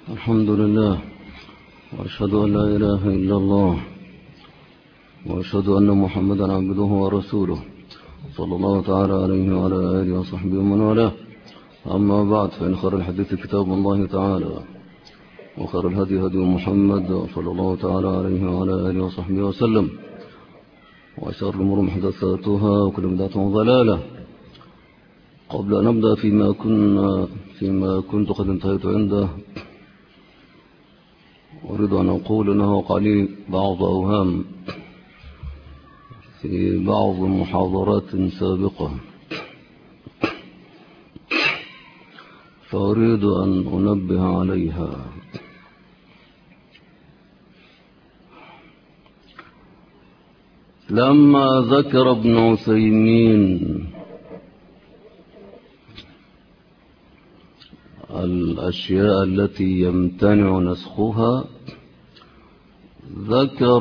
الحمد لله، وأشهد أن لا إله إلا الله، وأشهد أن محمدا عبده ورسوله صلى الله تعالى عليه وعلى آله وصحبه ومن والاه. أما بعد، فإن خير الحديث كتاب الله تعالى، وخير الهدي هدي محمد صلى الله تعالى عليه وعلى آله وصحبه وسلم، وشر الأمور محدثاتها وكل بدعة ضلالة. قبل أن نبدأ فيما كنت قد انتهيت عنده، أريد أن أقول أنه وقع لي بعض أوهام في بعض محاضرات سابقة، فأريد أن أنبه عليها. لما ذكر ابن عثيمين الأشياء التي يمتنع نسخها، ذكر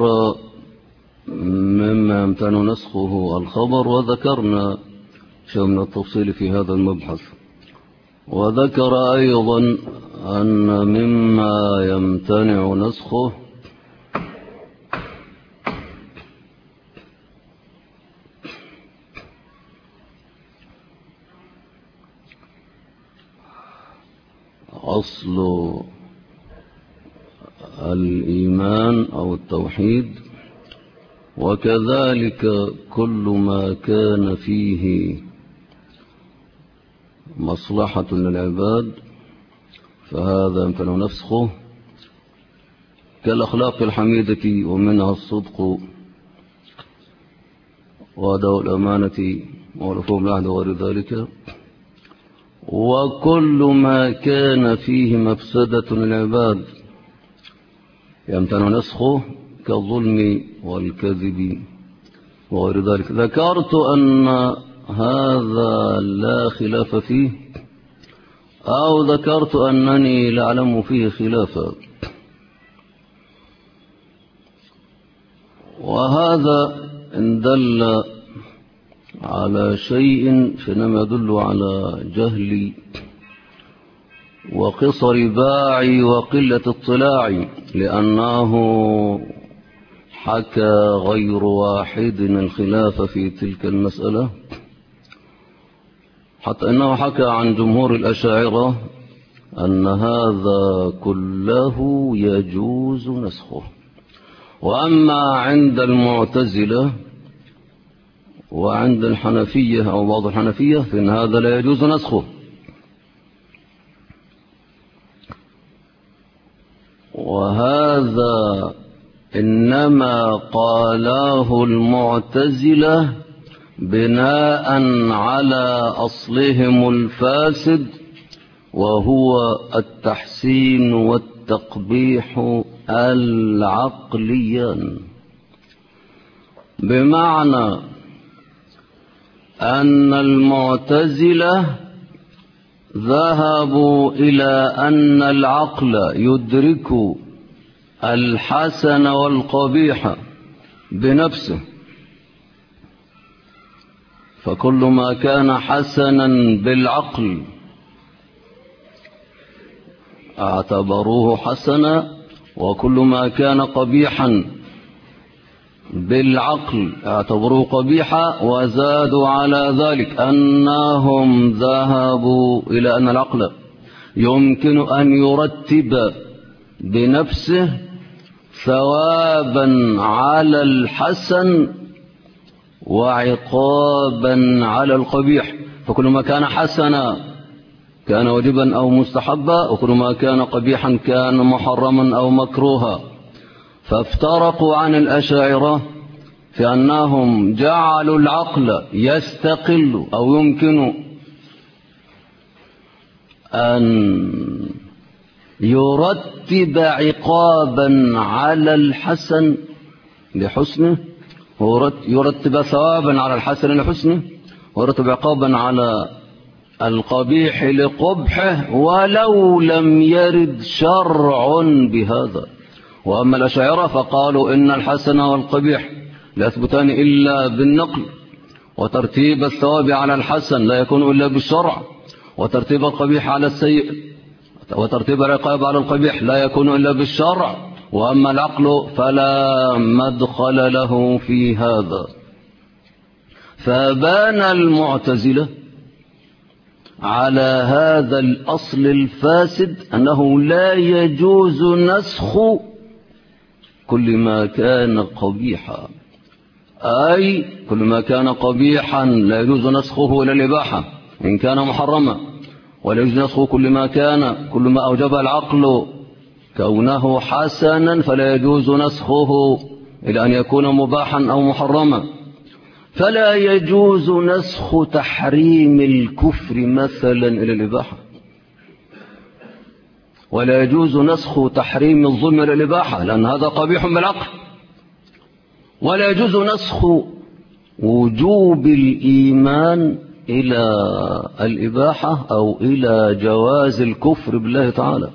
مما يمتنع نسخه الخبر، وذكرنا شيء من التفصيل في هذا المبحث. وذكر أيضا أن مما يمتنع نسخه أصل الإيمان أو التوحيد، وكذلك كل ما كان فيه مصلحة للعباد فهذا يمتنع نسخه، كالأخلاق الحميدة ومنها الصدق وأداء الأمانة ووفاء بالعهد وغير ذلك. وكل ما كان فيه مفسدة للعباد يمتنع نسخه، كالظلم والكذب وغير ذلك. ذكرت أن هذا لا خلاف فيه، أو ذكرت أنني لأعلم فيه خلافا، وهذا إن دل على شيء فإنما يدل على جهلي وقصر باعي وقلة اطلاعي، لأنه حكى غير واحد الخلاف في تلك المسألة، حتى أنه حكى عن جمهور الأشاعرة أن هذا كله يجوز نسخه. وأما عند المعتزلة وعند الحنفية أو بعض الحنفية فإن هذا لا يجوز نسخه. وهذا إنما قاله المعتزلة بناء على أصلهم الفاسد، وهو التحسين والتقبيح العقليان، بمعنى أن المعتزلة ذهبوا إلى أن العقل يدرك الحسن والقبيح بنفسه، فكل ما كان حسنا بالعقل اعتبروه حسنا، وكل ما كان قبيحا بالعقل اعتبروه قبيحا. وزادوا على ذلك أنهم ذهبوا إلى أن العقل يمكن أن يرتب بنفسه ثوابا على الحسن وعقابا على القبيح، فكل ما كان حسنا كان واجبا أو مستحبا، وكل ما كان قبيحا كان محرما أو مكروها. فافترقوا عن الأشاعرة في أنهم جعلوا العقل يستقل أو يمكن أن يرتب عقابا على الحسن لحسنه، يرتب ثوابا على الحسن لحسنه، ويرتب عقابا على القبيح لقبحه، ولو لم يرد شرع بهذا. وأما الأشاعرة فقالوا إن الحسن والقبيح لا يثبتان إلا بالنقل، وترتيب الثواب على الحسن لا يكون إلا بالشرع، وترتيب القبيح على السيء وترتيب العقاب على القبيح لا يكون إلا بالشرع، وأما العقل فلا مدخل له في هذا. فبان المعتزلة على هذا الأصل الفاسد أنه لا يجوز نسخ كل ما كان قبيحا، أي كل ما كان قبيحا لا يجوز نسخه إلى الإباحة إن كان محرما، ولا يجوز نسخه كل ما أوجب العقل كونه حسنا فلا يجوز نسخه إلى أن يكون مباحا أو محرما. فلا يجوز نسخ تحريم الكفر مثلا إلى الإباحة، ولا يجوز نسخ تحريم الظلم إلى الإباحة لأن هذا قبيح بالعقل، ولا يجوز نسخ وجوب الإيمان إلى الإباحة أو إلى جواز الكفر بالله تعالى.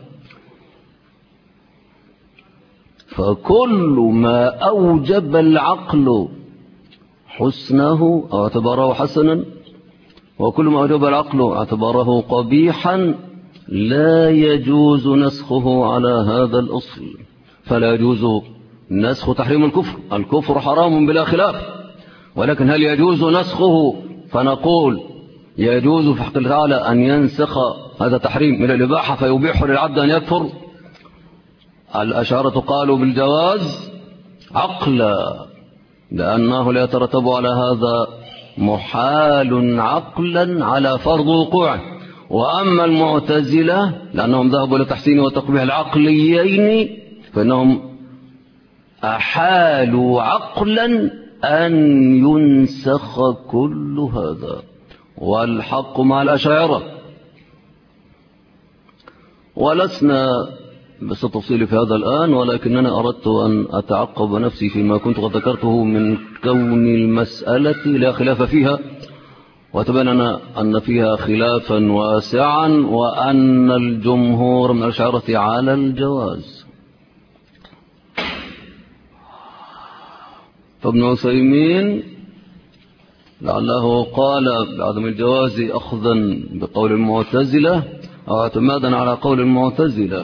فكل ما أوجب العقل حسنه أو اعتبره حسنا، وكل ما أوجب العقل اعتبره قبيحا لا يجوز نسخه على هذا الأصل. فلا يجوز نسخ تحريم الكفر، الكفر حرام بلا خلاف، ولكن هل يجوز نسخه فنقول يجوز في حق الله تعالى أن ينسخ هذا تحريم إلى الإباحة فيبيح للعبد أن يكفر؟ الأشاعرة قالوا بالجواز عقلا، لأنه لا يترتب على هذا محال عقلا على فرض وقوعه. وأما المعتزلة لأنهم ذهبوا إلى تحسين وتقبيح العقليين فإنهم أحالوا عقلا أن ينسخ كل هذا، والحق مع الأشاعرة. ولسنا بس التفصيل في هذا الآن، ولكننا أردت أن أتعقب نفسي فيما كنت قد ذكرته من كون المسألة لا خلاف فيها، وتبين أن فيها خلافا واسعا، وأن الجمهور من الأشاعرة على الجواز. فابن عثيمين لعله قال بعدم الجواز أخذا بقول المعتزلة أو اعتمادا على قول المعتزلة.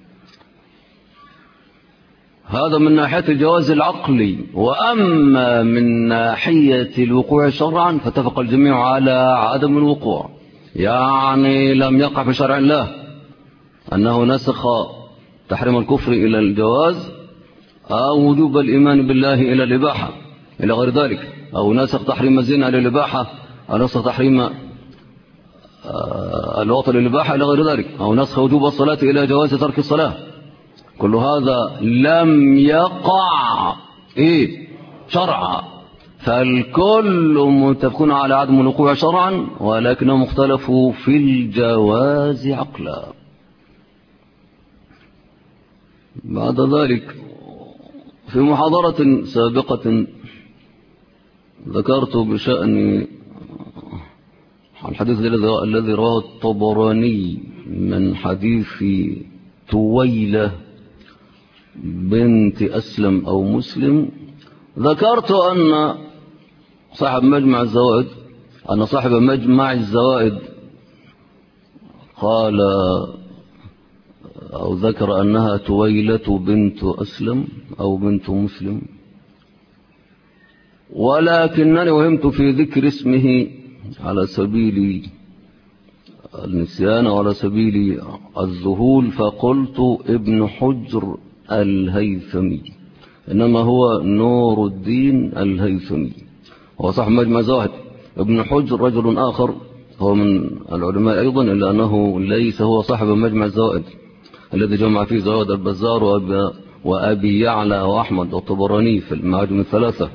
هذا من ناحية الجواز العقلي. وأما من ناحية الوقوع شرعا فاتفق الجميع على عدم الوقوع، يعني لم يقع في شرع الله أنه نسخ تحريم الكفر إلى الجواز أو وجوب الإيمان بالله إلى الإباحة إلى غير ذلك، أو نسخ تحريم الزنا إلى الإباحة، أو نسخ تحريم الوطن إلى الإباحة إلى غير ذلك، أو نسخ وجوب الصلاة إلى جواز ترك الصلاة. كل هذا لم يقع شرعا، فالكل متفقون على عدم الوقوع شرعا، ولكنهم اختلفوا في الجواز عقلا. بعد ذلك في محاضرة سابقة ذكرت بشأن الحديث الذي رواه الطبراني من حديث تويلة بنت أسلم أو مسلم. ذكرت أن صاحب مجمع الزوائد قال أو ذكر أنها تويلة بنت أسلم أو بنت مسلم، ولكنني وهمت في ذكر اسمه على سبيل النسيان وعلى سبيل الذهول، فقلت ابن حجر الهيثمي، إنما هو نور الدين الهيثمي، هو صاحب مجمع الزوائد. ابن حجر رجل آخر هو من العلماء أيضا، إلا أنه ليس هو صاحب مجمع الزوائد الذي جمع فيه زوائد البزار وأبي يعلى وأحمد والطبراني في المعاجم الثلاثة.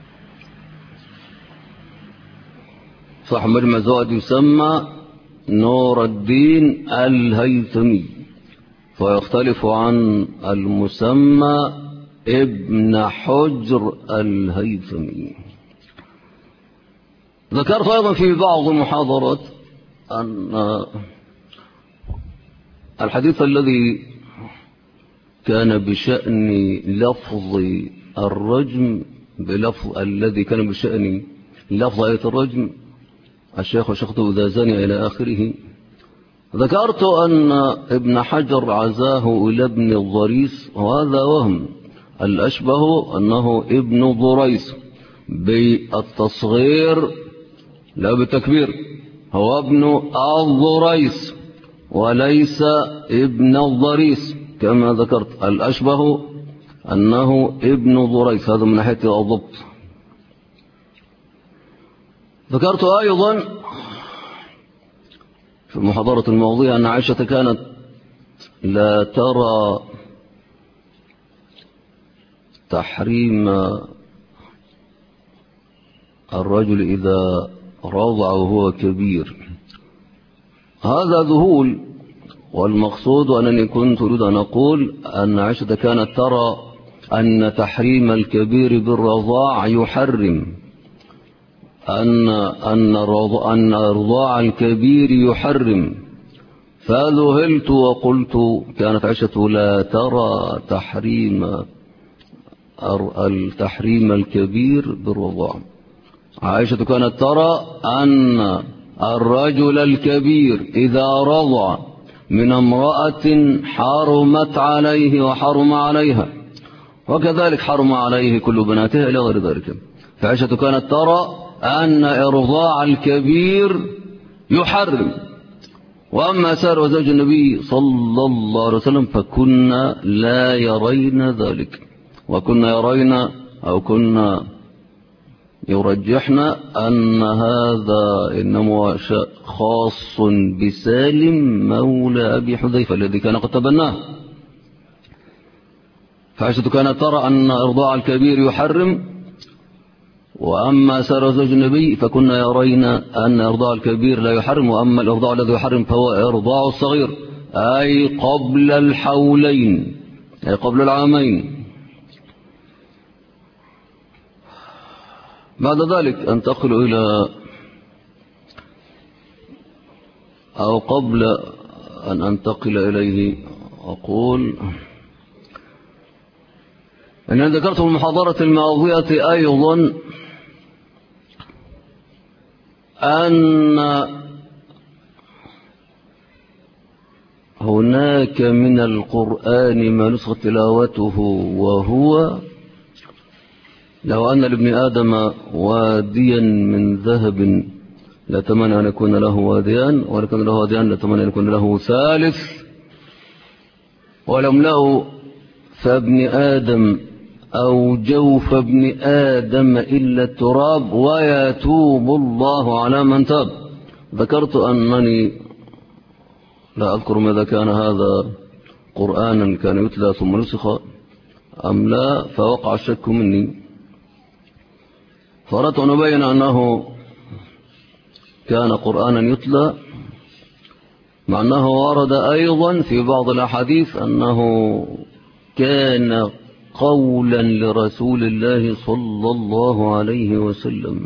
صاحب مجمع الزوائد يسمى نور الدين الهيثمي، فيختلف عن المسمى ابن حجر الهيثمي. ذكرت أيضا في بعض المحاضرات أن الحديث الذي كان بشأن لفظ الرجم الذي كان بشأن لفظ آية الرجم الشيخ وشيخته إذا زني إلى آخره، ذكرت أن ابن حجر عزاه إلى ابن الضريس، وهذا وهم. الأشبه أنه ابن ضريس بالتصغير لا بالتكبير، هو ابن الضريس وليس ابن الضريس كما ذكرت. الأشبه أنه ابن ضريس، هذا من ناحية الضبط. ذكرت أيضا في المحاضرة الماضية أن عائشة كانت لا ترى تحريم الرجل إذا رضع وهو كبير. هذا ذهول، والمقصود أنني كنت أريد أن أقول أن عائشة كانت ترى أن تحريم الكبير بالرضاع يحرم، أن رضاع الكبير يحرم. فذهلت وقلت كانت عائشة لا ترى تحريم الكبير بالرضاع. عائشة كانت ترى أن الرجل الكبير إذا رضع من امرأة حرمت عليه وحرم عليها، وكذلك حرم عليه كل بناته إلى غير ذلك. فعائشة كانت ترى أن إرضاع الكبير يحرم. وأما سائر زوج النبي صلى الله عليه وسلم فكنا لا يرين ذلك، وكنا يرين أو كنا يرجحن أن هذا إنما خاص بسالم مولى أبي حذيفة الذي كان قد تبناه. فعائشة كانت ترى أن إرضاع الكبير يحرم، وأما سائر زوج النبي فكنا يرين أن إرضاع الكبير لا يحرم، وأما الإرضاع الذي يحرم فهو إرضاع الصغير، أي قبل الحولين، أي قبل العامين. بعد ذلك أنتقل إلى، أو قبل أن أنتقل إليه أقول أن ذكرت في المحاضرة الماضية أيضا أن هناك من القرآن ما نسخ تلاوته، وهو لو أن لابن آدم واديا من ذهب لأتمنى أن يكون له واديان، ولكن له واديان لأتمنى أن يكون له ثالث، ولم له فابن آدم أو جوف ابن آدم إلا التراب ويتوب الله على من تاب. ذكرت أنني لا أذكر ماذا كان هذا قرآنا كان يتلى ثم نسخ أم لا، فوقع الشك مني، فأردت أن أبين أنه كان قرآنا يتلى، مع أنه ورد أيضا في بعض الأحاديث أنه كان قولا لرسول الله صلى الله عليه وسلم.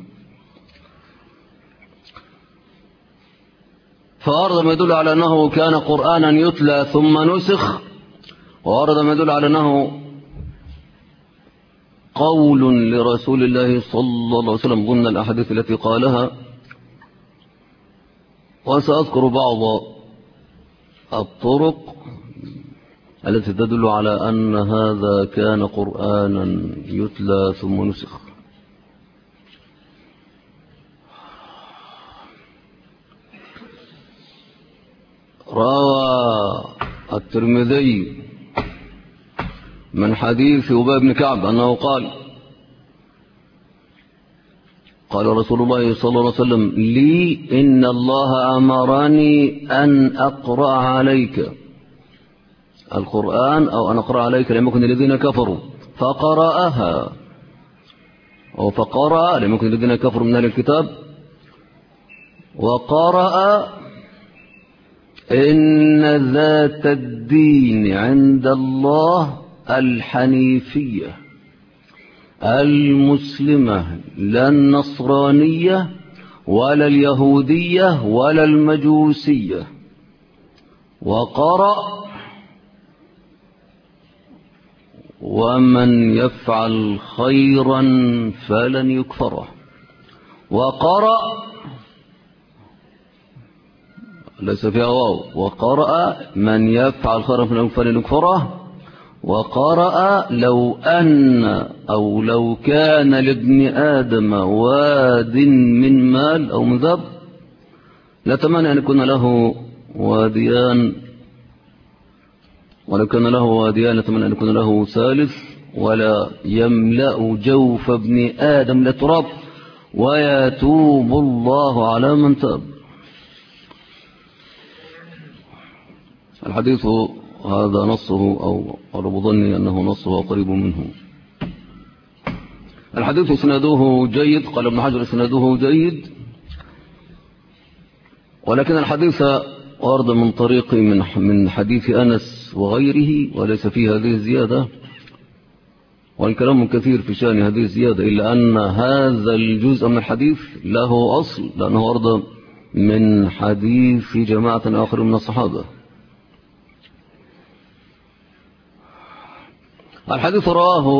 فورد ما يدل على أنه كان قرآنا يتلى ثم نسخ، وورد ما يدل على أنه قول لرسول الله صلى الله عليه وسلم ضمن الأحاديث التي قالها. وسأذكر بعض الطرق التي تدل على أن هذا كان قرآنا يتلى ثم نسخ. روى الترمذي من حديث أبي بن كعب أنه قال رسول الله صلى الله عليه وسلم لي إن الله أمرني أن أقرأ عليك القرآن، أو أن أقرأ عليك لم يكن الذين كفروا، فقرأها، أو فقرأ لم يكن الذين كفروا من أهل الكتاب، وقرأ إن ذات الدين عند الله الحنيفية المسلمة، لا النصرانية ولا اليهودية ولا المجوسية. وقرأ ومن يفعل خيرا فلن يكفره. وقرأ ليس فيها واو. وقرأ من يفعل خيرا فلنكفره. وقرأ لو أن أو لو كان لابن آدم واد من مال أو من ذهب لتمنى أن يكون له واديان، ولو كان له واديان لتمنى أن يكون له ثالث. ولا يملأ جوف ابن آدم لتراب ويتوب الله على من تاب. الحديث هذا نصه أو قرب ظني أنه نصه قريب منه. الحديث سنده جيد، قال ابن حجر سنده جيد، ولكن الحديث ورد من طريق من حديث أنس وغيره وليس فيه هذه الزيادة، والكلام كثير في شأن هذه الزيادة، إلا أن هذا الجزء من الحديث له أصل لأنه ورد من حديث جماعة آخر من الصحابة. الحديث رواه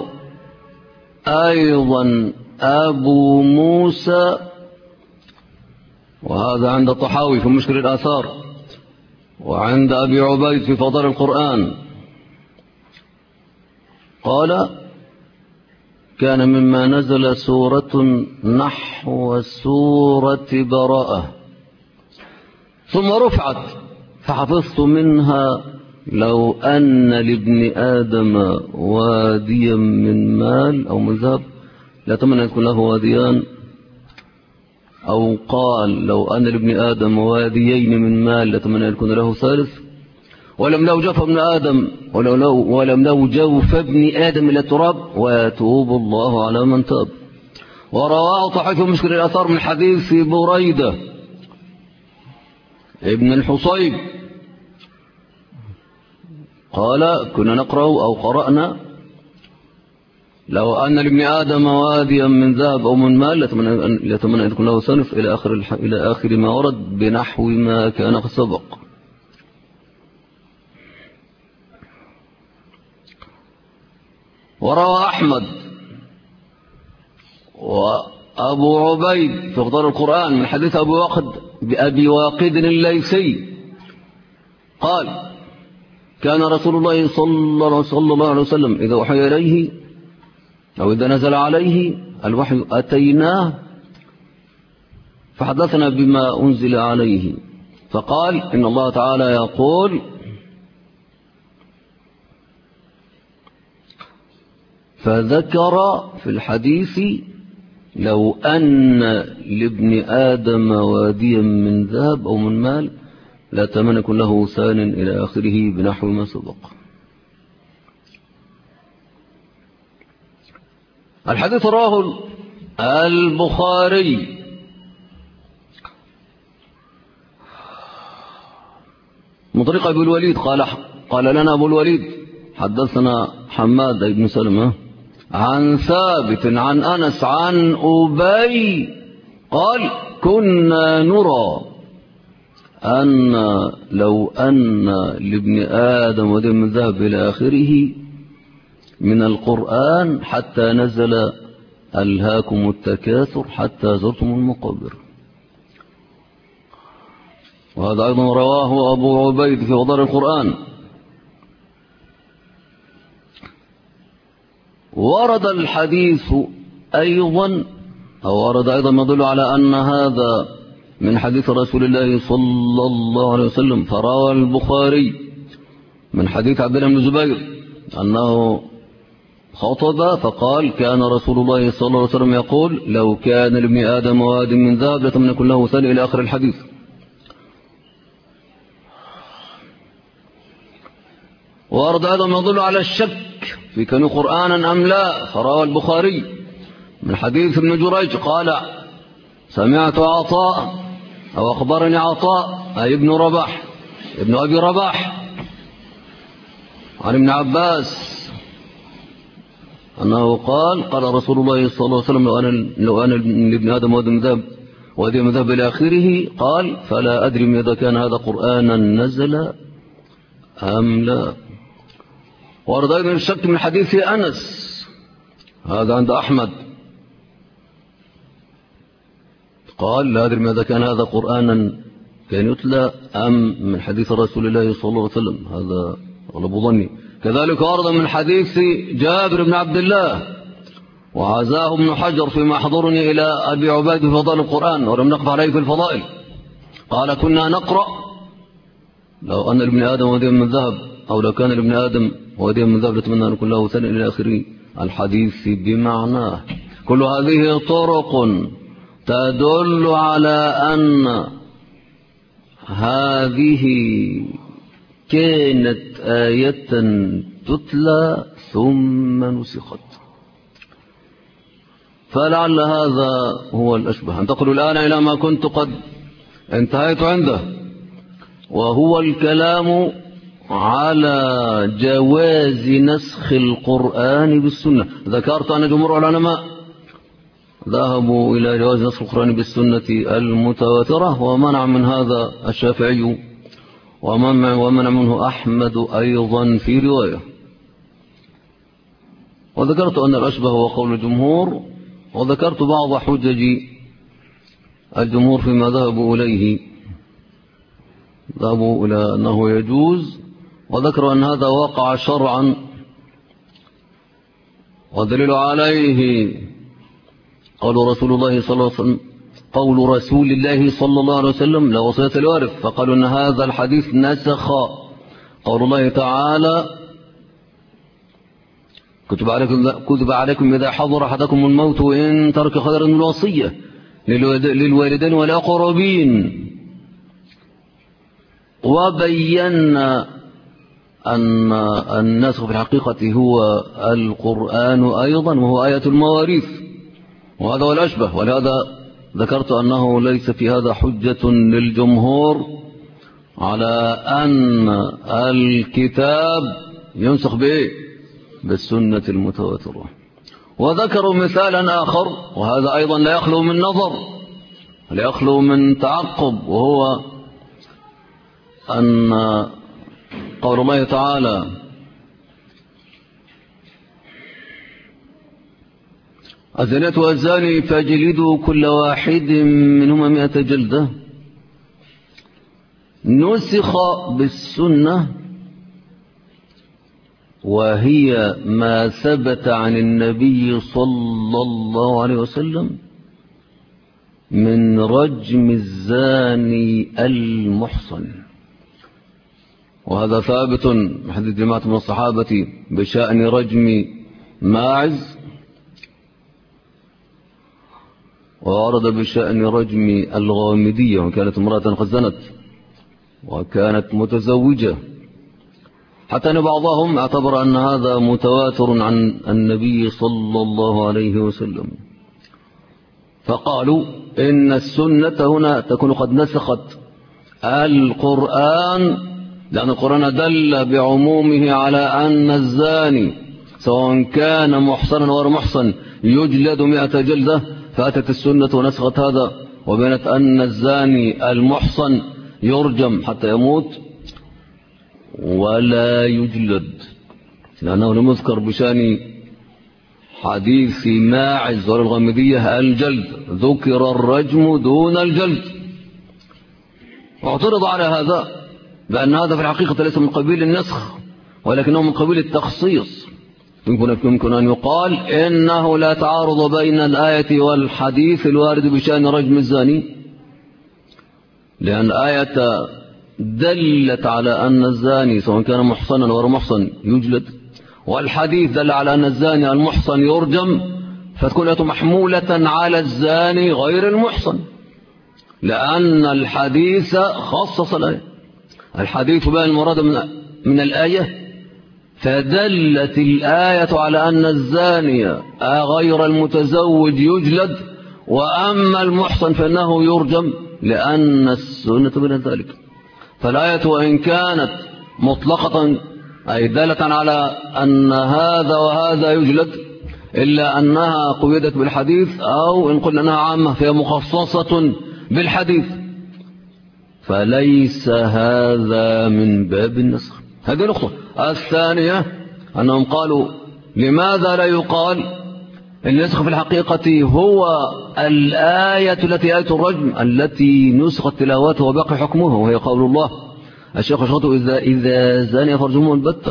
أيضا أبو موسى، وهذا عند الطحاوي في مشكل الآثار، وعند أبي عبيد في فضل القرآن. قال: كان مما نزل سورة نحو سورة براءة ثم رفعت فحفظت منها لو أن لابن آدم واديا من مال أو من ذهب لأتمنى أن يكون له واديان، أو قال لو أن لابن آدم واديين من مال لأتمنى أن يكون له ثالث. ولم لو جوف ابن آدم ولم لو جوف ابن آدم إلى التراب ويتوب الله على من تاب. ورواه طحاوي في مشكل الآثار من حديث بريدة ابن الحصيب قال: كنا نقرأ أو قرأنا لو أن لابن آدم واديا من ذهب أو من مال لأتمنى أن يكون له صنف إلى آخر ما ورد بنحو ما كان قد سبق. وروى أحمد وأبو عبيد في فضل القرآن من حديث أبي واقد الليثي قال: كان رسول الله صلى الله عليه وسلم إذا وحي إليه أو إذا نزل عليه الوحي أتيناه فحدثنا بما أنزل عليه، فقال: إن الله تعالى يقول: فذكر في الحديث لو أن لابن آدم واديا من ذهب أو من مال لا تمنى يكون له ثان إلى آخره بنحو ما سبق. الحديث رواه البخاري من طريق أبي الوليد قال لنا أبو الوليد حدثنا حماد بن سلمة عن ثابت عن أنس عن أبي قال: كنا نرى أن لو أن لابن آدم ودم من ذهب إلى آخره من القرآن حتى نزل ألهاكم التكاثر حتى زرتم المقابر. وهذا أيضا رواه أبو عبيد في فضل القرآن. ورد الحديث أيضا ما يدل على أن هذا من حديث رسول الله صلى الله عليه وسلم، فروى البخاري من حديث عبد الله بن الزبير أنه خطب فقال: كان رسول الله صلى الله عليه وسلم يقول: لو كان لابن آدم واد من ذهب لتمنى يكون له ثاني إلى آخر الحديث. ورد أيضا ما يدل على الشك في كان قرآنا أم لا، فروى البخاري من حديث ابن جريج قال: سمعت عطاء أو أخبرني عطاء أي ابن أبي رباح عن ابن عباس أنه قال رسول الله صلى الله عليه وسلم: لو أنا لابن آدم وادي من ذهب إلى آخره. قال: فلا أدري إذا كان هذا قرآنا نزل أم لا. ورد أيضا الشك من حديث أنس، هذا عند أحمد، قال: لا أدري إذا كان هذا قرآنا كان يتلى أم من حديث رسول الله صلى الله عليه وسلم؟ هذا أغلب ظني. كذلك أيضا من حديث جابر بن عبد الله، وعزاه ابن حجر فيما حضرني إلى أبي عبيد في فضائل القرآن ولم نقف عليه في الفضائل، قال كنا نقرأ لو أن لابن آدم وديا من ذهب، أو لو كان لابن آدم وديا من ذهب لتمنى أن يكون له ثاني إلى آخره الحديث بمعناه. كل هذه طرق تدل على أن هذه كانت آية تتلى ثم نسخت. فلعل هذا هو الأشبه. انتقل الآن إلى ما كنت قد انتهيت عنده، وهو الكلام على جواز نسخ القرآن بالسنة. ذكرت أن جمهور العلماء ذهبوا إلى جواز نسخ القرآن بالسنة المتواترة، ومنع من هذا الشافعي ومنع منه أحمد أيضا في رواية. وذكرت أن الأشبه هو قول الجمهور، وذكرت بعض حجج الجمهور فيما ذهبوا إليه. ذهبوا إلى أنه يجوز، وذكروا أن هذا وقع شرعا، والدليل عليه قول رسول الله صلى الله عليه وسلم لا وصية لوارث، فقالوا أن هذا الحديث نسخ قول الله تعالى كتب عليكم إذا حضر أحدكم الموت وإن ترك خيرا الوصية للوالدين والأقربين. وبينا أن النسخ في الحقيقة هو القرآن أيضا، وهو آية المواريث، وهذا هو الأشبه. ولهذا ذكرت أنه ليس في هذا حجة للجمهور على أن الكتاب ينسخ بإيه؟ بالسنة المتواترة. وذكروا مثالا آخر، وهذا أيضا لا يخلو من نظر، لا يخلو من تعقب، وهو أن قول الله تعالى الزانية والزاني فاجلدوا كل واحد منهما 100 جلدة، نسخ بالسنة، وهي ما ثبت عن النبي صلى الله عليه وسلم من رجم الزاني المحصن. وهذا ثابت من حديث جماعة من الصحابة بشأن رجم ماعز، وورد بشأن رجم الغامدية، وكانت امرأة قد زنت وكانت متزوجة، حتى أن بعضهم اعتبر أن هذا متواتر عن النبي صلى الله عليه وسلم، فقالوا إن السنة هنا تكون قد نسخت القرآن، لأن القرآن دل بعمومه على أن الزاني سواء كان محصنا أو غير محصن يجلد 100 جلدة، فأتت السنة ونسخت هذا وبينت أن الزاني المحصن يرجم حتى يموت ولا يجلد، لأنه لم يذكر بشأن حديث ماعز والغامدية الجلد، ذكر الرجم دون الجلد. واعترض على هذا بأن هذا في الحقيقة ليس من قبيل النسخ، ولكنه من قبيل التخصيص. يمكن أن يقال إنه لا تعارض بين الآية والحديث الوارد بشأن رجم الزاني، لأن الآية دلت على أن الزاني سواء كان محصنا أو غير محصن يجلد، والحديث دل على أن الزاني المحصن يرجم، فتكون الآية محمولة على الزاني غير المحصن، لأن الحديث خصص الآية. الحديث بين المراد من الآية، فدلت الآية على أن الزاني غير المتزوج يجلد، وأما المحصن فإنه يرجم، لأن السنة بين ذلك. فالآية وإن كانت مطلقة أي دالة على أن هذا وهذا يجلد، إلا أنها قيدت بالحديث، أو إن قلنا أنها عامة فهي مخصصة بالحديث، فليس هذا من باب النسخ. هذه نقطة. الثانية أنهم قالوا لماذا لا يقال النسخ في الحقيقة هو الآية التي آية الرجم التي نسخت تلاوته وبقي حكمه، وهي قول الله الشيخ شرطه إذا زاني فرجمه البتة.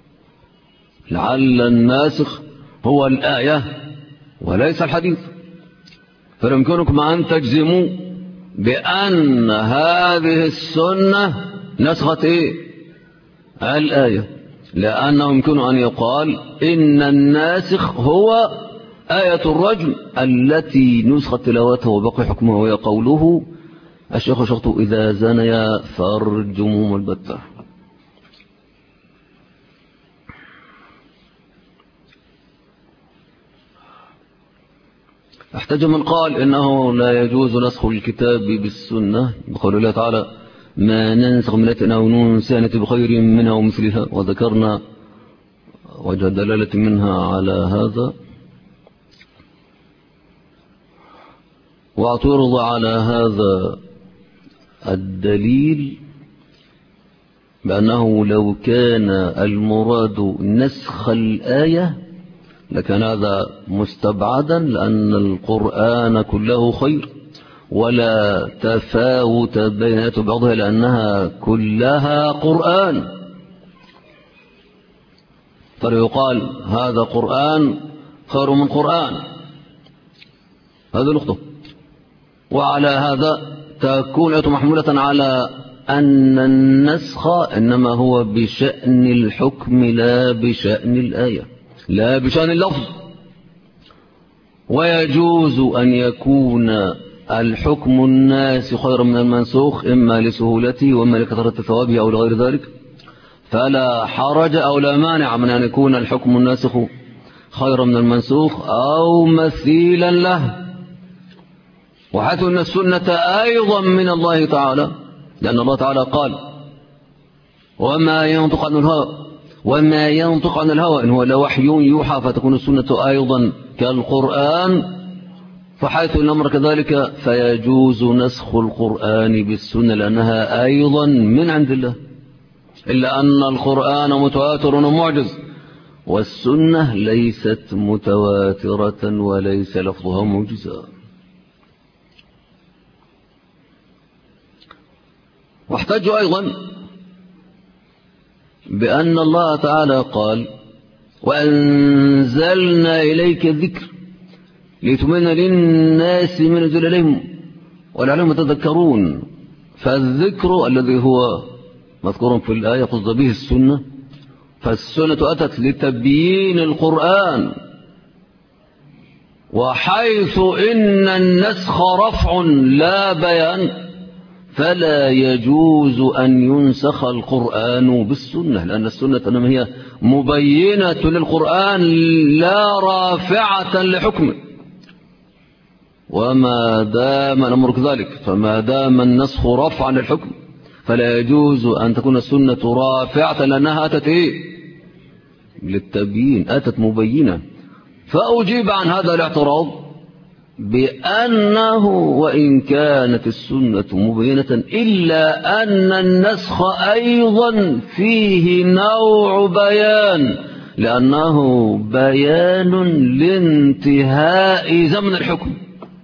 لعل الناسخ هو الآية وليس الحديث. فيمكنكم أن تجزموا بأن هذه السنة نسخت الآية، لأنه يمكن أن يقال إن الناسخ هو آية الرجم التي نسخت تلاوته وبقي حكمه، وهي قوله الشيخ شرطه إذا زانيا فارجموهما البتة. احتج من قال إنه لا يجوز نسخ الكتاب بالسنة بقول الله تعالى ما ننسخ من آية أو ننسها نأتي بخير منها ومثلها، وذكرنا وجه دلالة منها على هذا. واعترض على هذا الدليل بأنه لو كان المراد نسخ الآية لكان هذا مستبعدا، لأن القرآن كله خير ولا تفاوت بين آيات بعضها لأنها كلها قرآن. فليقال هذا قرآن خير من قرآن، هذا نقطة. وعلى هذا تكون آية محمولة على أن النسخ إنما هو بشأن الحكم لا بشأن الآية لا بشأن اللفظ. ويجوز أن يكون الحكم الناسخ خيرا من المنسوخ إما لسهولته وإما لكثرة ثوابه أو لغير ذلك، فلا حرج أو لا مانع من أن يكون الحكم الناسخ خيرا من المنسوخ أو مثيلا له. وحيث أن السنة أيضا من الله تعالى، لأن الله تعالى قال وما ينطق عن الهوى إن هو لوحي يوحى، فتكون السنة أيضا كالقرآن. فحيث الأمر كذلك فيجوز نسخ القرآن بالسنة لأنها أيضا من عند الله، إلا أن القرآن متواتر ومعجز والسنة ليست متواترة وليس لفظها معجزا. واحتجوا أيضا بأن الله تعالى قال وأنزلنا إليك الذكر لتبين للناس ما نزل إليهم ولعلهم يتذكرون. فالذكر الذي هو مذكور في الآية قصد به السنة، فالسنة أتت لتبيين القرآن. وحيث إن النسخ رفع لا بيان فلا يجوز أن ينسخ القرآن بالسنة، لأن السنة إنما هي مبينة للقرآن لا رافعة لحكمه. وما دام الأمر كذلك فما دام النسخ رفعا للحكم فلا يجوز أن تكون السنة رافعة لأنها أتت للتبيين، أتت مبينة. فأجيب عن هذا الاعتراض بأنه وإن كانت السنة مبينة إلا أن النسخ أيضا فيه نوع بيان، لأنه بيان لانتهاء زمن الحكم.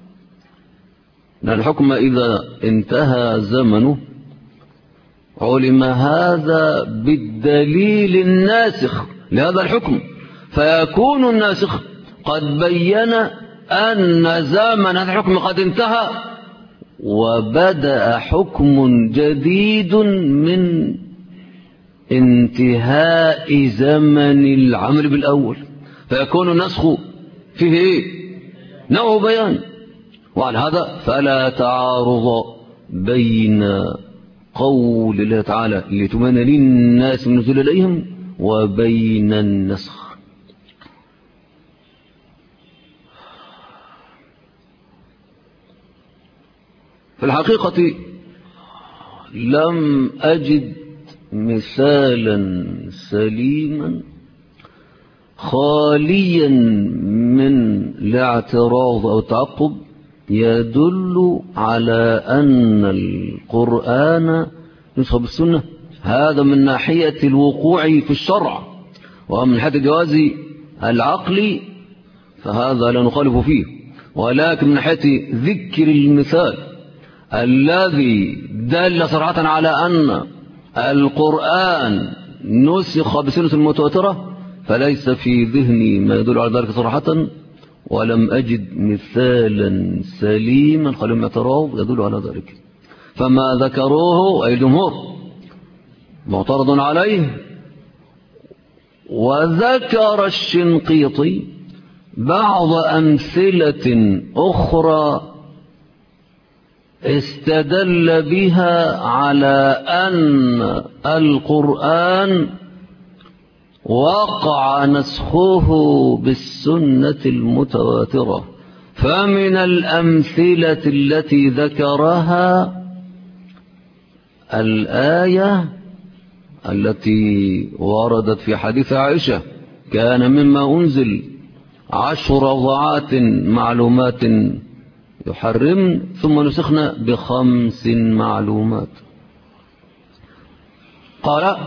لأن الحكم إذا انتهى زمنه علم هذا بالدليل الناسخ لهذا الحكم، فيكون الناسخ قد بين أن زمن هذا الحكم قد انتهى وبدأ حكم جديد من انتهاء زمن العمل بالأول، فيكون النسخ فيه نوع بيان. وعلى هذا فلا تعارض بين قول الله تعالى لتبين للناس من نزل إليهم وبين النسخ. في الحقيقة لم أجد مثالا سليما خاليا من الاعتراض أو التعقب يدل على أن القرآن ينسخ بالسنة. هذا من ناحية الوقوع في الشرع، ومن ناحية الجواز العقلي فهذا لا نخالف فيه، ولكن من ناحية ذكر المثال الذي دل صراحة على أن القرآن نسخ بسنة المتواترة فليس في ذهني ما يدل على ذلك صراحة، ولم أجد مثالا سليما خالي من اعتراض يدل على ذلك. فما ذكروه أي الجمهور معترض عليه. وذكر الشنقيطي بعض أمثلة أخرى استدل بها على أن القرآن وقع نسخه بالسنة المتواترة. فمن الأمثلة التي ذكرها الآية التي وردت في حديث عائشة: كان مما أنزل 10 رضعات معلومات يحرم ثم نسخنا ب5 معلومات. قال: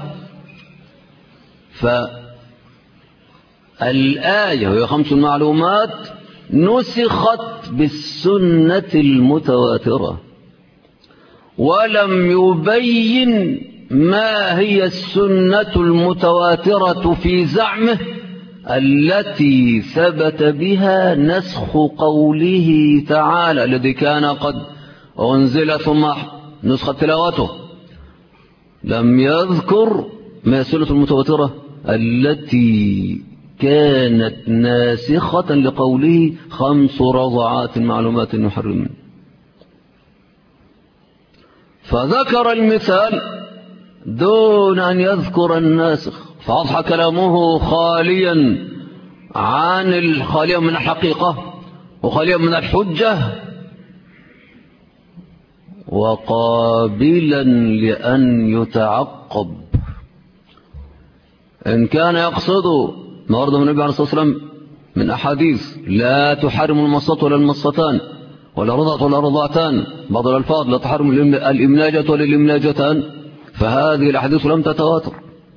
فالآية وهي 5 معلومات نسخت بالسنة المتواترة، ولم يبين ما هي السنة المتواترة في زعمه التي ثبت بها نسخ قوله تعالى الذي كان قد أنزل ثم نسخ تلاوته. لم يذكر ما السنة المتواترة التي كانت ناسخة لقوله 5 رضعات معلومات يحرمن. فذكر المثال دون أن يذكر الناسخ، فأضحى كلامه خاليا من الحقيقة وخاليا من الحجة، وقابلا لأن يتعقب. إن كان يقصد ما ورد من النبي عليه الصلاة والسلام من أحاديث لا تحرم المصة ولا المصتان ولا رضعة ولا رضعتان، بعض الألفاظ لا تحرم الإملاجة ولا الإملاجتان، فهذه الأحاديث لم تتواتر.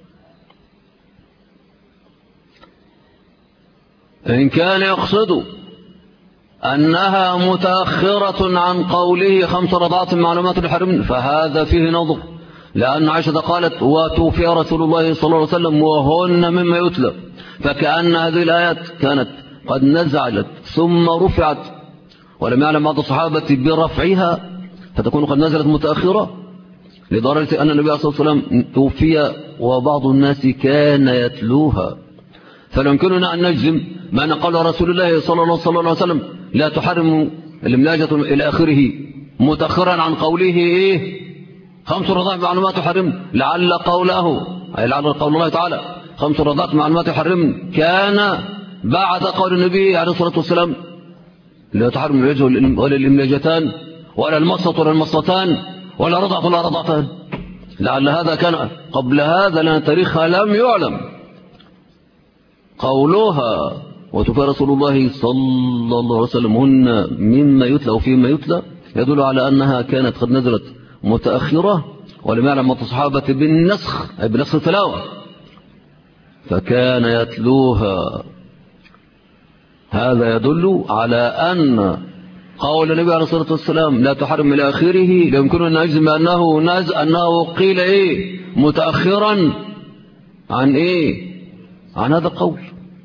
إن كان يقصد أنها متأخرة عن قوله 5 رضعات معلومات يحرمن، فهذا فيه نظر، لأن عائشة قالت: وتوفي رسول الله صلى الله عليه وسلم وهن مما يتلى، فكأن هذه الآيات كانت قد نزلت ثم رفعت ولم يعلم بعض الصحابة برفعها، فتكون قد نزلت متأخرة، لدرجة أن النبي صلى الله عليه وسلم توفي وبعض الناس كان يتلوها. فلا يمكننا أن نجزم ما نقول رسول الله صلى الله عليه وسلم لا تحرم الإملاجة إلى آخره متأخرا عن قوله 5 رضعات معلومات يحرم، لعل قوله أي لعل قول الله تعالى 5 رضعات معلومات يحرم كان بعد قول النبي عليه الصلاة والسلام لا تحرم الإملاجة ولا الإملاجتان ولا المصة ولا المصتان ولا رضعة ولا رضعتان، لعل هذا كان قبل هذا لأن تاريخها لم يعلم. قولها وتوفي رسول الله صلى الله عليه وسلم هن مما يتلى وفيما يتلى يدل على أنها كانت قد نزلت متأخرة ولم يعلم بعض الصحابة بالنسخ أي بنسخ التلاوة، فكان يتلوها. هذا يدل على أن قول النبي عليه الصلاة والسلام لا تحرم إلى آخره لا يمكن أن نجزم أنه قيل متأخرا عن عن هذا القول.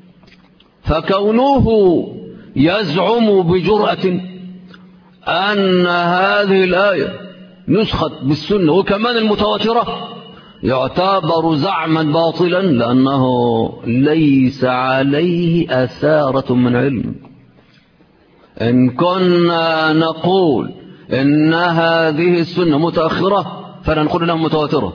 فكونه يزعم بجرأة أن هذه الآية نسخت بالسنة وكمان المتواترة يعتبر زعما باطلا، لأنه ليس عليه أثارة من علم. إن كنا نقول إن هذه السنة متأخرة فلا نقول لها متواترة،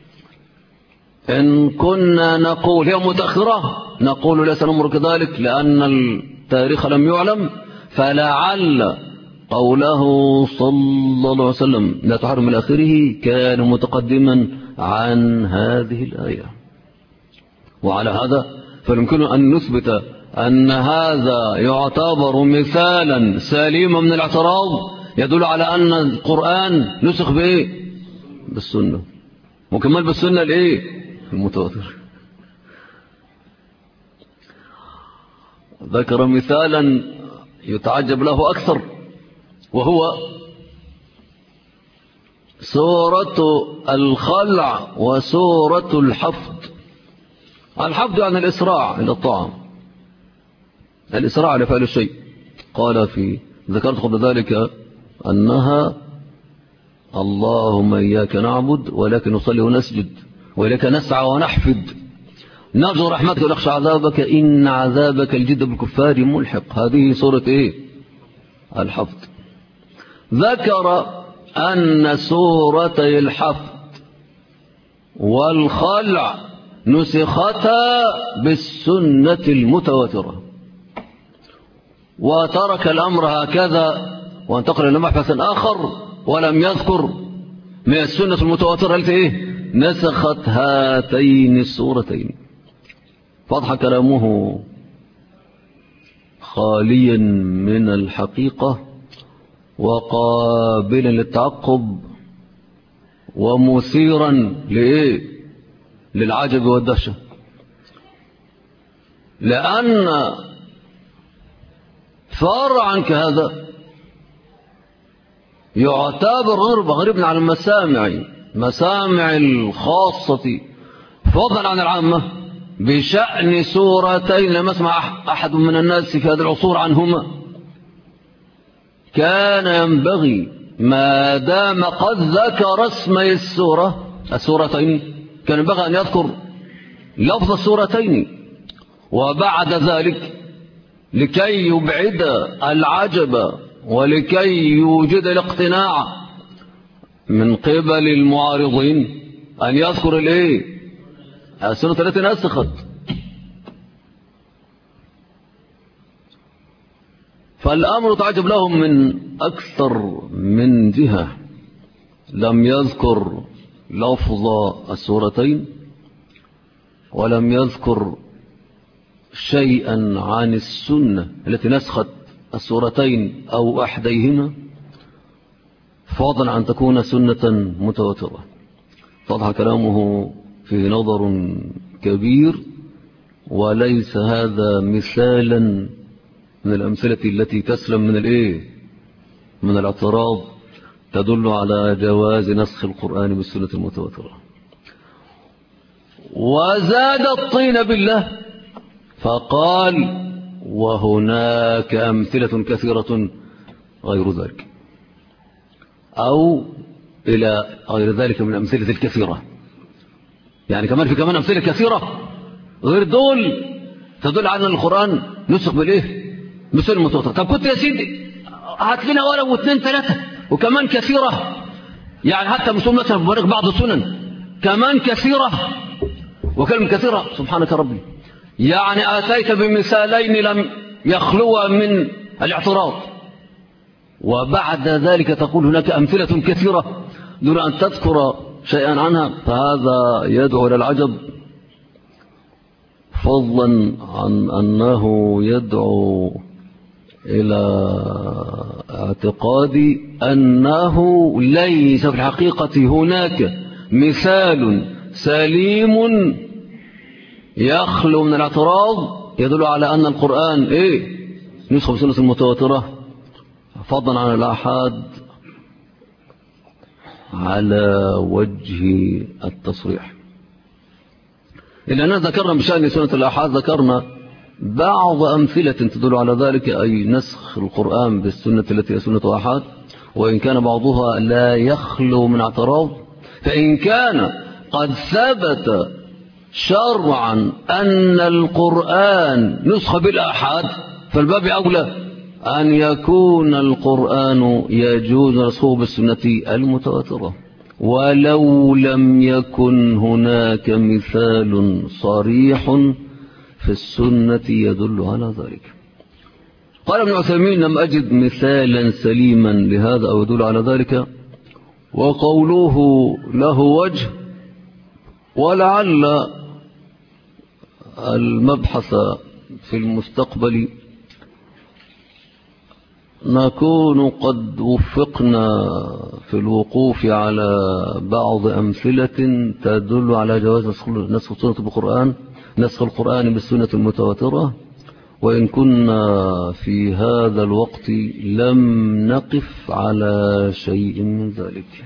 إن كنا نقول هي متأخرة نقول ليس الأمر كذلك لأن التاريخ لم يعلم، فلعل قوله صلى الله عليه وسلم لا تحرم إلى آخره كان متقدما عن هذه الآية. وعلى هذا فيمكن أن نثبت أن هذا يعتبر مثالا سليما من الاعتراض يدل على أن القرآن نسخ بالسنة، وكمال بالسنة المتواتر. ذكر مثالا يتعجب له أكثر، وهو سورة الخلع وسورة الحفظ. الحفظ يعني الإسراع إلى الطعام، الإسراع لفعل الشيء. قال ذكرت قبل ذلك أنها اللهم إياك نعبد ولكن نصلي ونسجد وإليك نسعى ونحفد نرجو رحمتك ونخشى عذابك إن عذابك الجد بالكفار ملحق. هذه سورة إيه؟ الحفظ. ذكر أن سورتي الحفظ والخلع نسختا بالسنة المتواترة، وترك الأمر هكذا وانتقل إلى مبحث آخر ولم يذكر من السنة المتواترة التي إيه؟ نسخت هاتين السورتين. فضح كلامه خاليا من الحقيقة وقابلا للتعقب ومثيرا لإيه؟ للعجب والدهشة، لأن فرعا كهذا يعتبر غريبا على مسامع الخاصة فضلا عن العامة بشأن سورتين لم يسمع أحد من الناس في هذا العصور عنهما. كان ينبغي ما دام قد ذكر اسمي السورتين كان ينبغي أن يذكر لفظ السورتين، وبعد ذلك لكي يبعد العجب ولكي يوجد الاقتناع من قبل المعارضين أن يذكر السنة التي نسخت. فالأمر تعجب لهم من أكثر من جهة. لم يذكر لفظ السورتين ولم يذكر شيئا عن السنة التي نسخت السورتين أو أحديهما، فضلا عن تكون سنة متواترة. فضح كلامه فيه نظر كبير، وليس هذا مثالا من الأمثلة التي تسلم من الاعتراض، تدل على جواز نسخ القرآن بالسنة المتواترة. وزاد الطين بالله فقال وهناك أمثلة كثيرة غير ذلك، أو إلى غير ذلك من الأمثلة الكثيرة. يعني في كمان أمثلة كثيرة غير دول تدل على أن القرآن نسخ بالسنة المتواترة. طب كنت يا سيدي هات لنا ولو 2 3 وكمان كثيرة، يعني حتى مسلم مثلا في بعض السنن كمان كثيرة، وكلمة كثيرة سبحانك ربي. يعني آتيت بمثالين لم يخلوا من الاعتراض، وبعد ذلك تقول هناك أمثلة كثيرة دون أن تذكر شيئا عنها، فهذا يدعو إلى العجب، فضلا عن أنه يدعو إلى اعتقاد أنه ليس في الحقيقة هناك مثال سليم يخلو من الاعتراض يدل على أن القرآن نسخ بسنة المتواترة، فضلا عن الآحاد على وجه التصريح. إلا أننا ذكرنا بشأن سنة الآحاد ذكرنا بعض أمثلة تدل على ذلك، أي نسخ القرآن بالسنة التي هي سنة آحاد، وإن كان بعضها لا يخلو من اعتراض. فإن كان قد ثبت شرعا أن القرآن نسخ بالآحاد فالباب أولى أن يكون القرآن يجوز نسخه بالسنة المتواترة، ولو لم يكن هناك مثال صريح في السنة يدل على ذلك. قال ابن عثيمين لم أجد مثالا سليما لهذا أو يدل على ذلك، وقوله له وجه، ولعل المبحث في المستقبل نكون قد وفقنا في الوقوف على بعض أمثلة تدل على جواز نسخ السنة بالقرآن، نسخ القرآن بالسنة المتواترة، وإن كنا في هذا الوقت لم نقف على شيء من ذلك.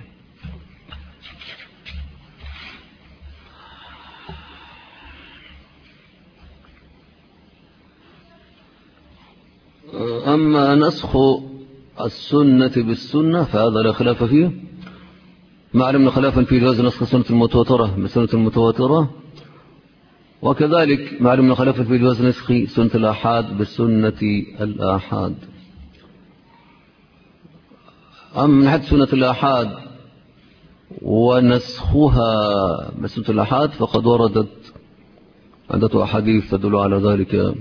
أما نسخ السنة بالسنة فهذا لا خلاف فيه، ما علمنا خلافا في جواز نسخ السنة المتواترة بالسنة المتواترة، وكذلك ما علمنا خلافا في جواز نسخ سنة الآحاد بالسنة الآحاد. أما من حيث سنة الآحاد ونسخها بسنة الآحاد فقد وردت عدة أحاديث تدل على ذلك،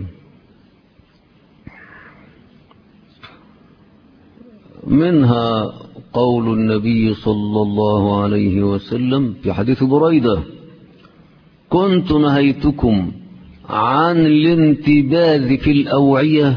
منها قول النبي صلى الله عليه وسلم في حديث بريدة: كنت نهيتكم عن الانتباذ في الأوعية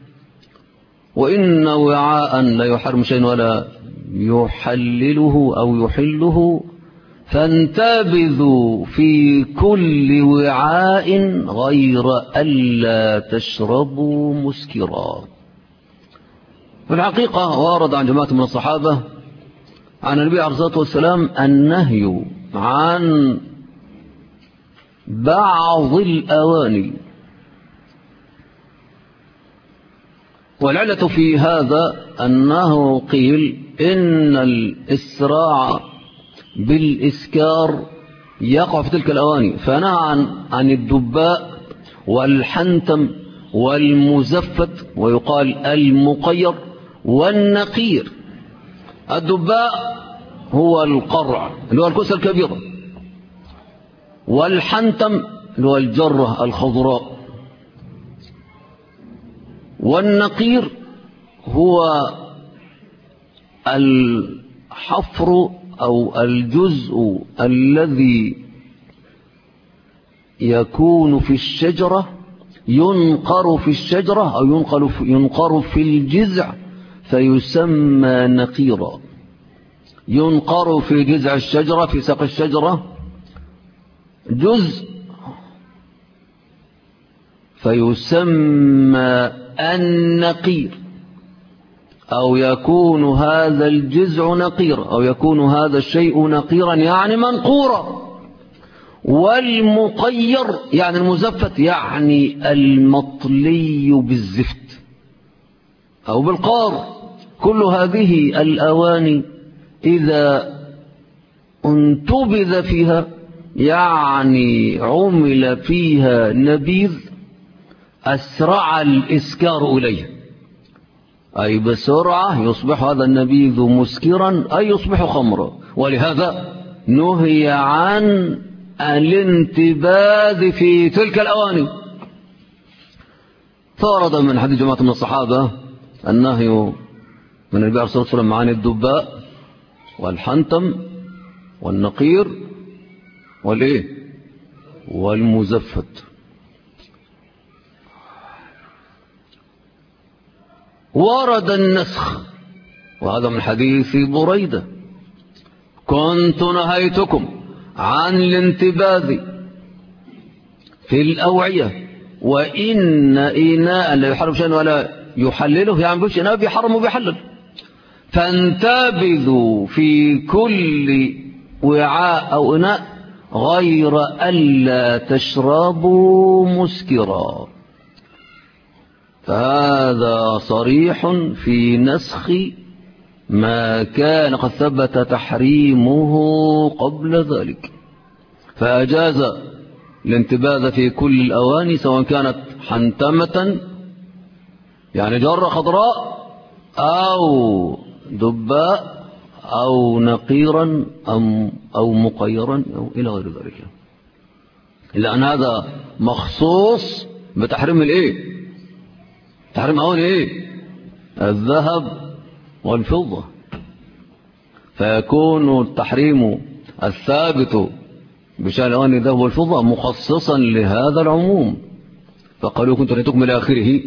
وإن وعاء لا يحرم شيء ولا يحلله أو يحله فانتبذوا في كل وعاء غير ألا تشربوا مسكرا. في الحقيقة ورد عن جماعة من الصحابة عن النبي عليه الصلاة والسلام النهي عن بعض الأواني، والعلة في هذا أنه قيل إن الإسراع بالإسكار يقع في تلك الأواني، فنهى عن الدباء والحنتم والمزفت ويقال المقير والنقير. الدباء هو القرع اللي هو الكوسة الكبيرة، والحنتم اللي هو الجرة الخضراء، والنقير هو الحفر أو الجزء الذي يكون في الشجرة، ينقر في الشجرة أو ينقر في الجذع فيسمى نقيرا. ينقر في جذع الشجرة في ساق الشجرة جزء فيسمى النقير، أو يكون هذا الجذع نقير أو يكون هذا الشيء نقيرا يعني منقورا. والمقير يعني المزفت يعني المطلي بالزفت أو بالقار. كل هذه الأواني إذا انتبذ فيها يعني عمل فيها نبيذ أسرع الإسكار إليه، أي بسرعة يصبح هذا النبيذ مسكرا أي يصبح خمرا، ولهذا نهي عن الانتباذ في تلك الأواني. فورد من حديث جماعة من الصحابة النهي من النبي عليه الصلاة والسلام عن الدباء والحنتم والنقير والمزفت. ورد النسخ وهذا من حديث بريدة: كنت نهيتكم عن الانتباذ في الأوعية وإن إناء لا يحرم شيئا ولا يحلله، يعني بيش إناء بيحرم وبيحلل، فانتبذوا في كل وعاء أو إناء غير ألا تشربوا مسكرا. فهذا صريح في نسخ ما كان قد ثبت تحريمه قبل ذلك، فأجاز الانتباذ في كل الأواني سواء كانت حنتمة يعني جرة خضراء أو دباء أو نقيرا أو مقيرا أو إلى غير ذلك، إلا أن هذا مخصوص بتحريم تحريم أواني الذهب والفضة، فيكون التحريم الثابت بشأن أواني الذهب والفضة مخصصا لهذا العموم. فقالوا كنت نهيتكم إلى آخره،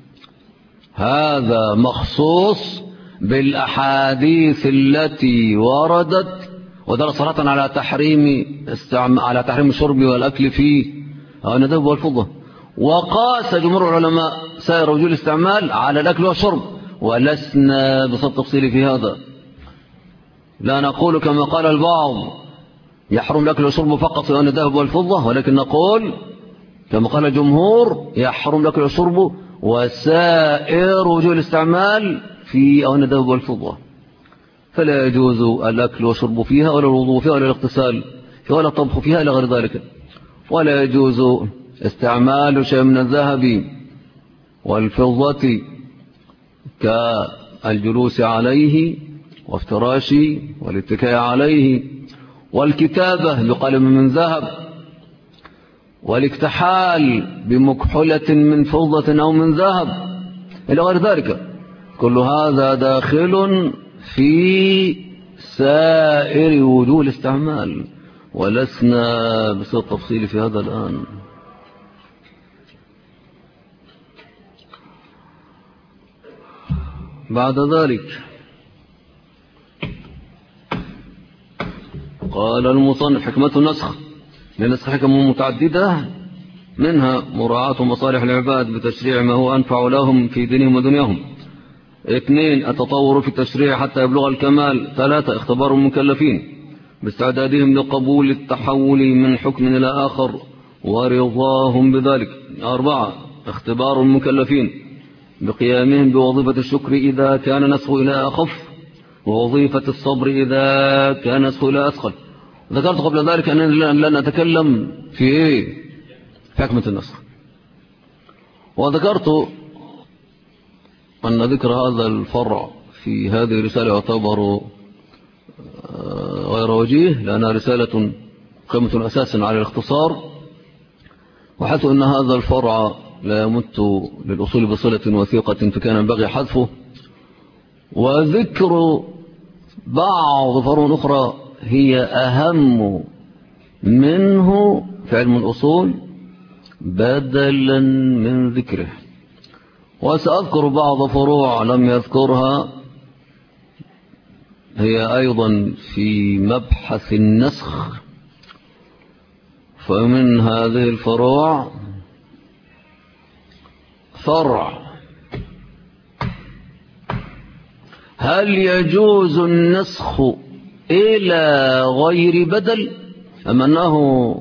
هذا مخصوص بالأحاديث التي وردت ودلت صراحة على تحريم الشرب والأكل فيه أواني الذهب والفضة، وقاس جمهور العلماء سائر وجوه الاستعمال على الأكل والشرب، ولسنا بصدد تفصيل في هذا. لا نقول كما قال البعض يحرم الأكل والشرب فقط في أواني الذهب والفضة، ولكن نقول كما قال الجمهور يحرم الأكل والشرب وسائر وجوه الاستعمال في أواني الذهب والفضة، فلا يجوز الأكل والشرب فيها ولا الوضوء فيها ولا الاغتسال فيها ولا الطبخ فيها إلى غير ذلك. ولا يجوز استعمال شيء من الذهب والفضة كالجلوس عليه وافتراش والاتكاء عليه والكتابة بقلم من ذهب والاكتحال بمكحلة من فضة أو من ذهب إلى غير ذلك. كل هذا داخل في سائر وجوه الاستعمال، ولسنا بصدد التفصيل في هذا الآن. بعد ذلك قال المصنف: حكمة النسخ. للنسخ حكم متعددة، منها مراعاة مصالح العباد بتشريع ما هو أنفع لهم في دينهم ودنياهم. 2 التطور في التشريع حتى يبلغ الكمال. 3 اختبار المكلفين باستعدادهم لقبول التحول من حكم إلى آخر ورضاهم بذلك. 4 اختبار المكلفين بقيامهم بوظيفة الشكر إذا كان نسخ إلى أخف، ووظيفة الصبر إذا كان نسخ إلى أثقل. ذكرت قبل ذلك أننا لن نتكلم في حكمة النسخ، وذكرت أن ذكر هذا الفرع في هذه الرسالة يعتبر غير وجيه، لأنها رسالة قيمة أساسا على الاختصار، وحيث أن هذا الفرع لا يمت للأصول بصلة وثيقة فكان ينبغي حذفه. وذكر بعض فروع أخرى هي أهم منه في علم الأصول بدلا من ذكره، وسأذكر بعض فروع لم يذكرها هي أيضا في مبحث النسخ. فمن هذه الفروع فرع: هل يجوز النسخ إلى غير بدل، أم أنه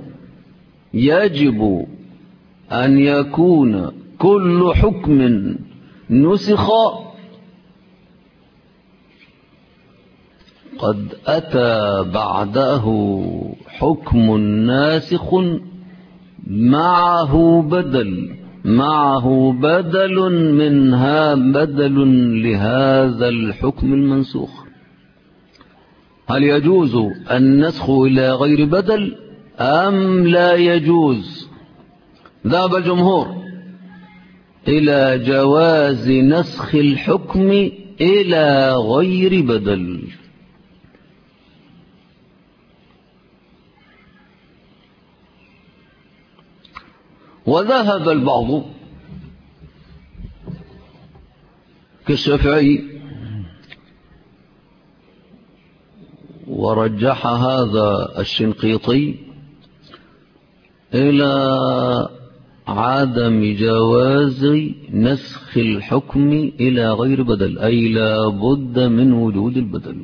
يجب أن يكون كل حكم نسخ قد أتى بعده حكم ناسخ معه بدل منها بدل لهذا الحكم المنسوخ؟ هل يجوز النسخ إلى غير بدل أم لا يجوز؟ ذهب الجمهور إلى جواز نسخ الحكم إلى غير بدل، وذهب البعض كالشافعي ورجح هذا الشنقيطي إلى عدم جواز نسخ الحكم إلى غير بدل، أي لا بد من وجود البدل.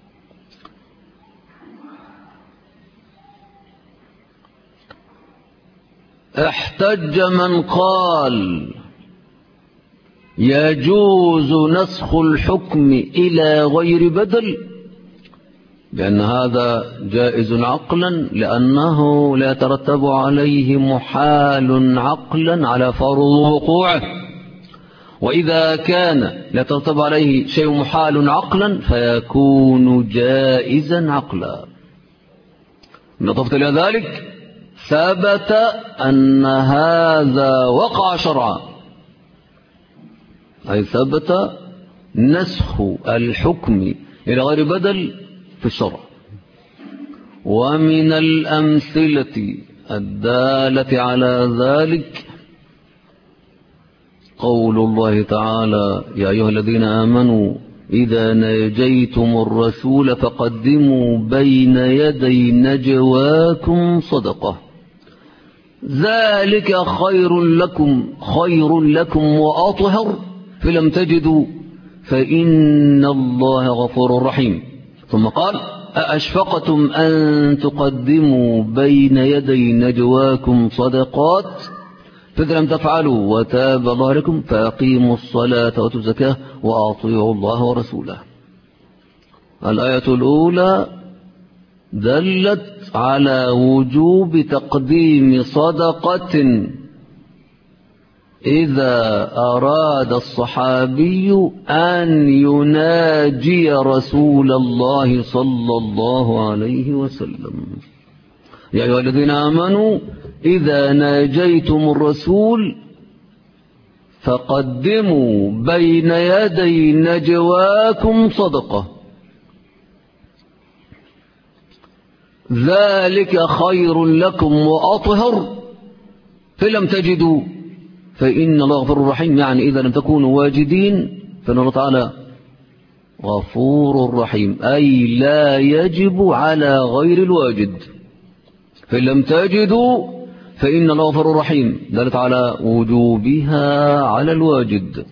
احتج من قال يجوز نسخ الحكم إلى غير بدل بأن هذا جائز عقلا، لأنه لا يترتب عليه محال عقلا على فرض وقوعه، وإذا كان لا يترتب عليه شيء محال عقلا فيكون جائزا عقلا. نضفت إلى ذلك ثبت أن هذا وقع شرعا، أي ثبت نسخ الحكم إلى غير بدل في الشرع. ومن الأمثلة الدالة على ذلك قول الله تعالى: يا أيها الذين آمنوا إذا ناجيتم الرسول فقدموا بين يدي نجواكم صدقة. ذلك خير لكم وأطهر، فلم تجدوا فإن الله غفور رحيم. ثم قال أأشفقتم أن تقدموا بين يدي نجواكم صدقات فإذا لم تفعلوا وتاب الله عليكم فأقيموا الصلاة وآتوا الزكاة وأطيعوا الله ورسوله. الآية الأولى دلت على وجوب تقديم صدقة إذا أراد الصحابي أن يناجي رسول الله صلى الله عليه وسلم. يا أيها الذين آمنوا إذا ناجيتم الرسول فقدموا بين يدي نجواكم صدقة، ذلك خير لكم وأطهر، فلم تجدوا فإن الله غفور رحيم. يعني إذا لم تكونوا واجدين فإن الله تعالى غفور رحيم، أي لا يجب على غير الواجد. فإن لم تجدوا فإن الله غفور رحيم دلت على وجوبها على الواجد.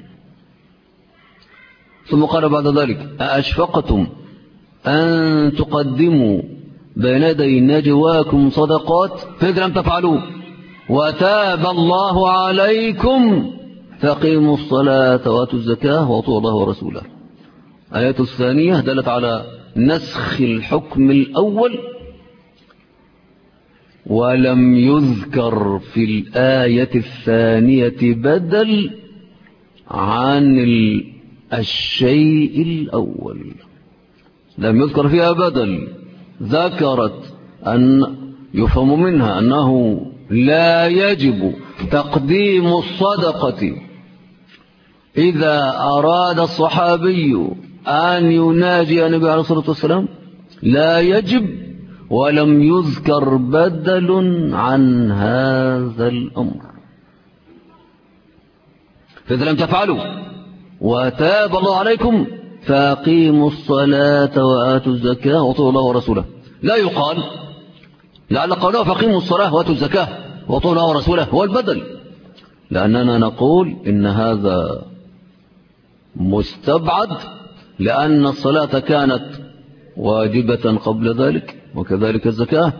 ثم قال بعد ذلك أأشفقتم أن تقدموا بين يدي نجواكم صدقات فإذا لم تفعلوا وتاب الله عليكم فأقيموا الصلاة وآتوا الزكاة وأطيعوا الله ورسوله. الآية الثانية دلت على نسخ الحكم الأول، ولم يذكر في الآية الثانية بدل عن الشيء الأول، لم يذكر فيها بدل. ذكرت أن يفهم منها أنه لا يجب تقديم الصدقة إذا أراد الصحابي أن يناجي النبي عليه الصلاة والسلام، لا يجب، ولم يذكر بدل عن هذا الأمر. فإذا لم تفعلوا وتاب الله عليكم فأقيموا الصلاة وآتوا الزكاة وأطيعوا الله ورسوله. لا يقال لعل قوله فأقيموا الصلاة وآتوا الزكاة وأطيعوا الله ورسوله هو البدل، لأننا نقول إن هذا مستبعد، لأن الصلاة كانت واجبة قبل ذلك، وكذلك الزكاة،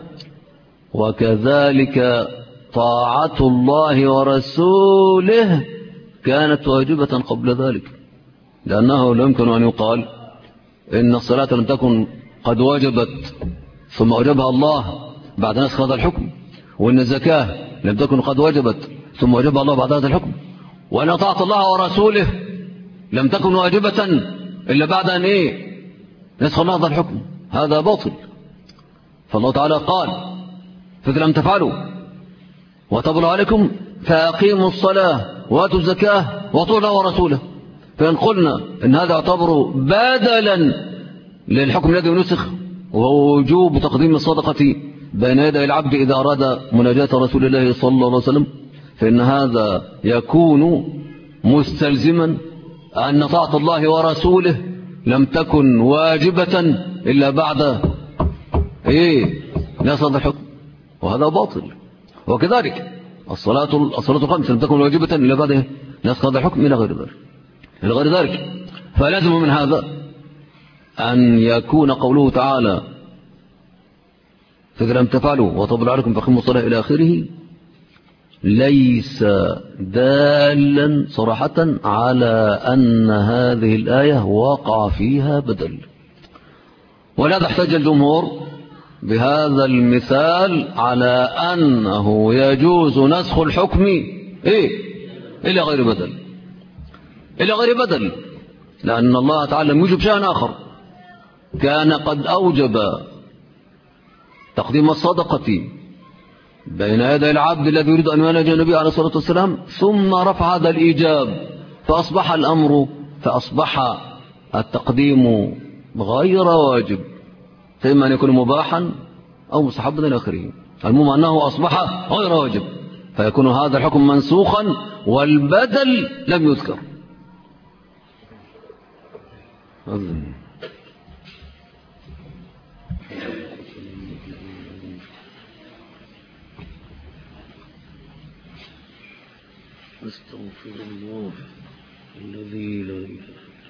وكذلك طاعة الله ورسوله كانت واجبة قبل ذلك، لأنه لا يمكن أن يقال إن الصلاة لم تكن قد وجبت ثم أوجبها الله بعد نسخ هذا الحكم، وإن الزكاة لم تكن قد وجبت ثم أوجبها الله بعد هذا الحكم، وأن طاعة الله ورسوله لم تكن واجبة إلا بعد أن نسخ هذا الحكم. هذا باطل. فالله تعالى قال فإذا لم تفعلوا وتاب الله عليكم فأقيموا الصلاة وآتوا الزكاة وأطيعوا الله ورسوله. فإن قلنا إن هذا يعتبر بدلا للحكم الذي نسخ، وهو وجوب تقديم الصدقة بين يدي العبد إذا أراد مناجاة رسول الله صلى الله عليه وسلم، فإن هذا يكون مستلزما أن طاعة الله ورسوله لم تكن واجبة إلا بعد نسخ هذا الحكم، وهذا باطل. وكذلك الصلاة الخمس لم تكن واجبة إلا بعد نسخ هذا الحكم إلى غير ذلك. فلازم من هذا أن يكون قوله تعالى فإذا لم تفعلوا وطب عليكم فأقيموا الصلاة إلى آخره ليس دالا صراحة على أن هذه الآية وقع فيها بدل. ولهذا احتج الجمهور بهذا المثال على أنه يجوز نسخ الحكم إلى غير بدل، لأن الله تعالى لم يوجب شيئا آخر، كان قد أوجب تقديم الصدقة بين يدي العبد الذي يريد أن يناجي النبي عليه الصلاة والسلام، ثم رفع هذا الإيجاب فأصبح التقديم غير واجب، فإما أن يكون مباحا أو مستحبا إلى آخره. المهم أنه أصبح غير واجب، فيكون هذا الحكم منسوخا والبدل لم يذكر. أستغفر الله الذي لا إله.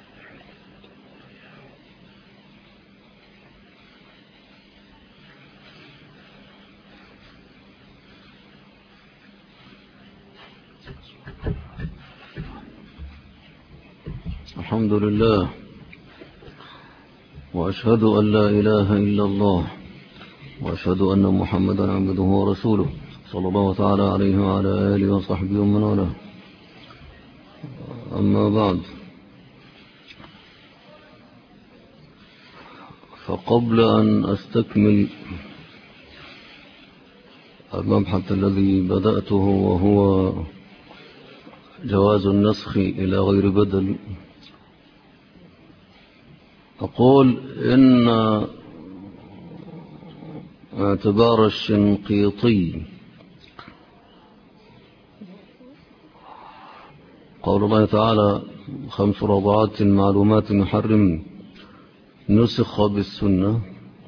الحمد لله وأشهد أن لا إله إلا الله وأشهد أن محمدا عبده ورسوله صلى الله تعالى عليه وعلى آله وصحبه ومن والاه. أما بعد، فقبل أن أستكمل المبحث الذي بدأته وهو جواز النسخ إلى غير بدل، أقول إن اعتبار الشنقيطي قول الله تعالى 5 رضعات معلومات محرم نسخ بالسنة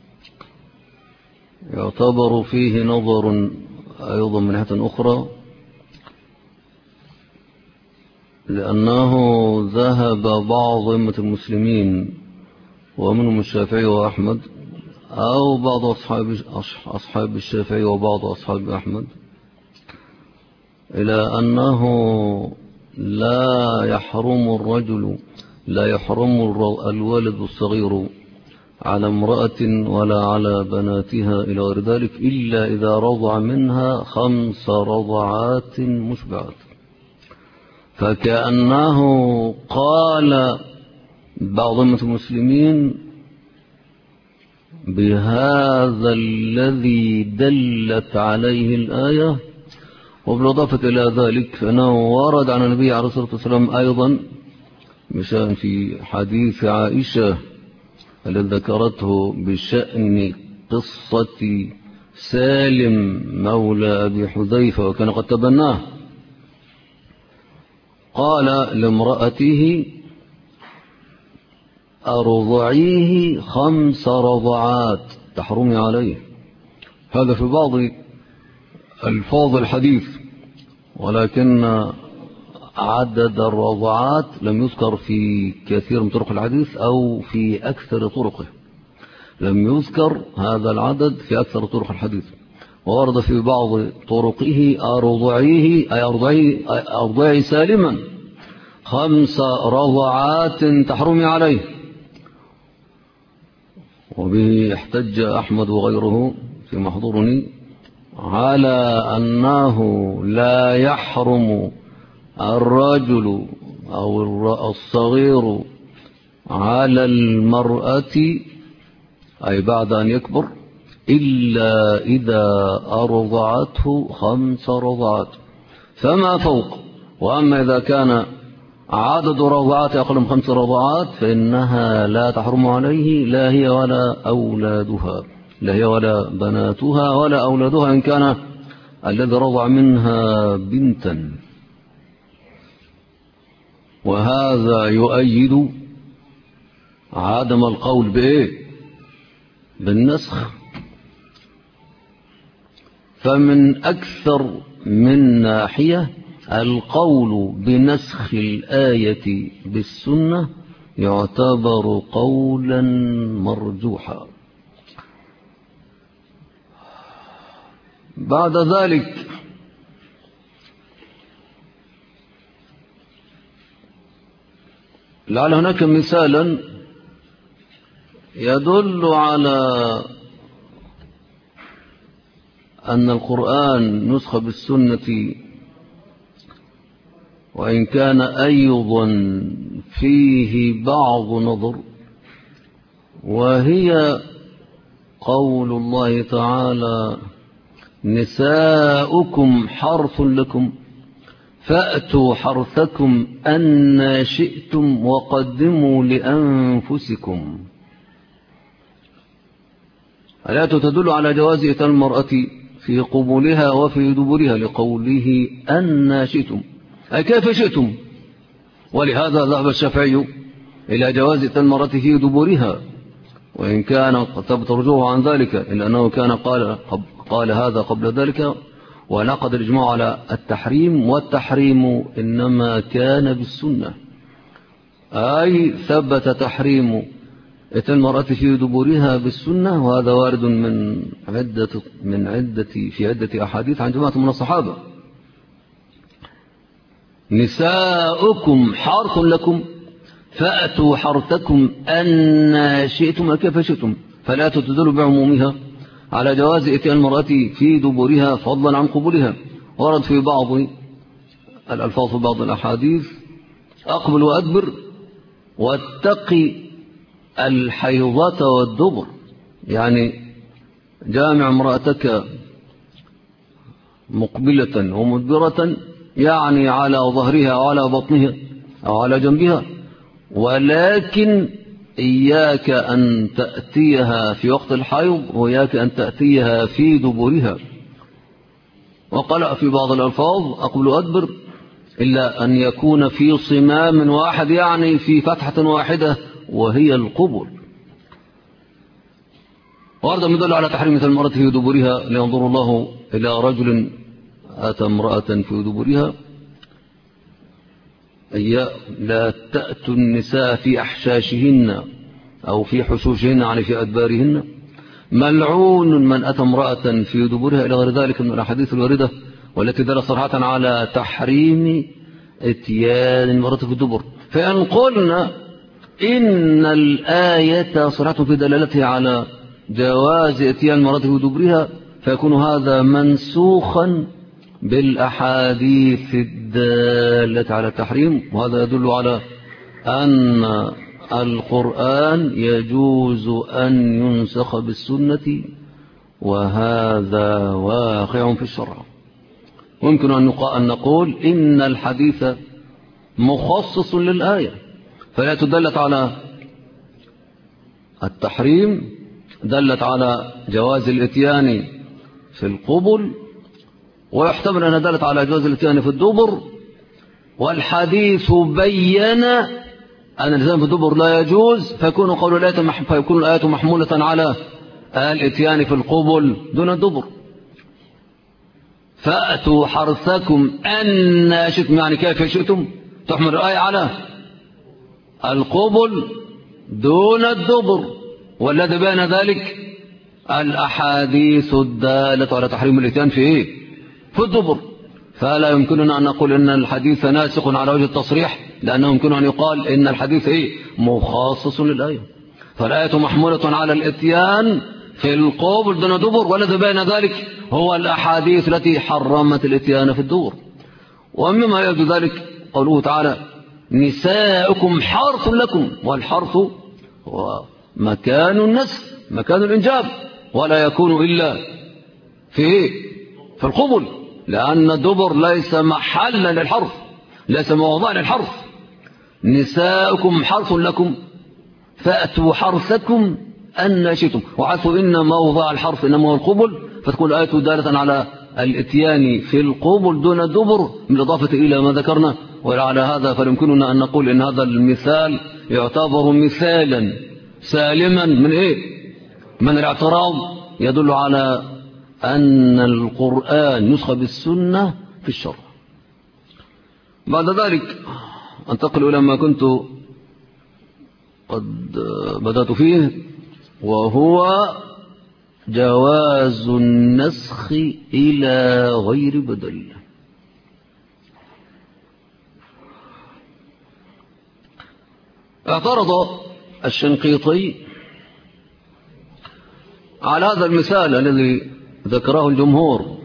يعتبر فيه نظر أيضا من ناحية أخرى، لأنه ذهب بعض أئمة المسلمين ومنهم الشافعي وأحمد أو بعض أصحاب الشافعي وبعض أصحاب أحمد إلى أنه لا يحرم الولد الصغير على امرأة ولا على بناتها إلى غير ذلك إلا إذا رضع منها 5 رضعات مشبعات. فكأنه قال بعض المسلمين بهذا الذي دلت عليه الآية، وبالإضافة إلى ذلك فإنه ورد عن النبي عليه الصلاة والسلام أيضا مشان في حديث عائشة الذي ذكرته بشأن قصة سالم مولى أبي حذيفة وكان قد تبناه، قال لامرأته أرضعيه 5 رضعات تحرمي عليه. هذا في بعض ألفاظ الحديث، ولكن عدد الرضعات لم يذكر في كثير من طرق الحديث أو في أكثر طرقه، لم يذكر هذا العدد في أكثر طرق الحديث، وورد في بعض طرقه أرضعيه أي أرضعي سالما 5 رضعات تحرمي عليه. وبه احتج أحمد وغيره في محضرني على أنه لا يحرم الرجل أو الصغير على المرأة أي بعد أن يكبر إلا إذا أرضعته 5 رضعات فما فوق. وأما إذا كان عدد رضعات أقل من 5 رضعات فإنها لا تحرم عليه، لا هي ولا أولادها، لا هي ولا بناتها ولا أولادها إن كان الذي رضع منها بنتا. وهذا يؤيد عدم القول بإيه؟ بالنسخ. فمن أكثر من ناحية القول بنسخ الآية بالسنة يعتبر قولا مرجوحا. بعد ذلك لعل هناك مثالا يدل على أن القرآن نسخ بالسنة، وإن كان أيضا فيه بعض نظر، وهي قول الله تعالى نساؤكم حرث لكم فأتوا حرثكم أن شئتم وقدموا لأنفسكم. الآية تدل على جواز إتيان المرأة في قبولها وفي دبرها لقوله أن شئتم أي كيف شئتم. ولهذا ذهب الشافعي إلى جواز إتيان المرأة في دبرها، وإن كان قد ثبت رجوعه عن ذلك إلا أنه كان قال هذا قبل ذلك، ونعقد الإجماع على التحريم، والتحريم إنما كان بالسنة، أي ثبت تحريم إتيان المرأة في دبورها بالسنة، وهذا وارد في عدة أحاديث عن جماعة من الصحابة. نساؤكم حرث لكم فأتوا حرثكم أن شئتم كيف شئتم، فلا تدل بعمومها على جواز إتيان المرأة في دبورها فضلا عن قبولها. ورد في بعض الألفاظ في بعض الأحاديث أقبل وأدبر واتقي الحيضة والدبر، يعني جامع امرأتك مقبلة ومدبرة، يعني على ظهرها أو على بطنها أو على جنبها، ولكن إياك أن تأتيها في وقت الحيض وإياك أن تأتيها في دبرها. وقال في بعض الألفاظ أقبل وأدبر إلا أن يكون في صمام واحد، يعني في فتحة واحدة وهي القبل. وأيضا يدل على تحريم المرأة في دبرها، لينظر الله إلى رجل أتى امرأة في دبرها، أي لا تأتوا النساء في أحشاشهن أو في حشوشهن، يعني في أدبارهن، ملعون من أتى امرأة في دبرها، إلى غير ذلك من الأحاديث الواردة والتي دلت صراحة على تحريم اتيان المرأة في الدبر. فإن قلنا إن الآية صراحة في دلالتها على جواز اتيان المرأة في دبرها، فيكون هذا منسوخا بالأحاديث الدالة على التحريم، وهذا يدل على أن القرآن يجوز أن ينسخ بالسنة، وهذا واقع في الشرع. ويمكن أن نقول إن الحديث مخصص للآية، فلا دلت على التحريم، دلت على جواز الاتيان في القبل، ويحتمل أنها دلت على جواز الاتيان في الدبر، والحديث بين أن الاتيان في الدبر لا يجوز، فيكون الآية محمولة على الاتيان في القبل دون الدبر. فأتوا حرثكم أن شئتم، يعني كيف شئتم، تحمل الآية على القبل دون الدبر، والذي بين ذلك الأحاديث الدالة على تحريم الاتيان في الدبر. فلا يمكننا أن نقول إن الحديث ناسخ على وجه التصريح، لأنه يمكن أن يقال إن الحديث مخصص للآية، فالآية محمولة على الاتيان في القبل دون دبر، والذي بين ذلك هو الأحاديث التي حرمت الاتيان في الدبر. ومما يبدو ذلك قوله تعالى نساؤكم حرث لكم، والحرث هو مكان النسل، مكان الإنجاب، ولا يكون إلا في القبل، لأن الدبر ليس محلا للحرث، ليس موضعا للحرث. نساؤكم حرث لكم فأتوا حرثكم أن شئتم، وحيث إن موضع الحرث إنما هو القبل، فتكون الآية دالة على الاتيان في القبل دون الدبر، بالإضافة إلى ما ذكرنا. وعلى هذا فيمكننا أن نقول إن هذا المثال يعتبر مثالا سالما من الاعتراض، يدل على أن القرآن نسخ بالسنة في الشرع. بعد ذلك أنتقل إلى ما كنت قد بدأت فيه، وهو جواز النسخ إلى غير بدل. اعترض الشنقيطي على هذا المثال الذي ذكره الجمهور،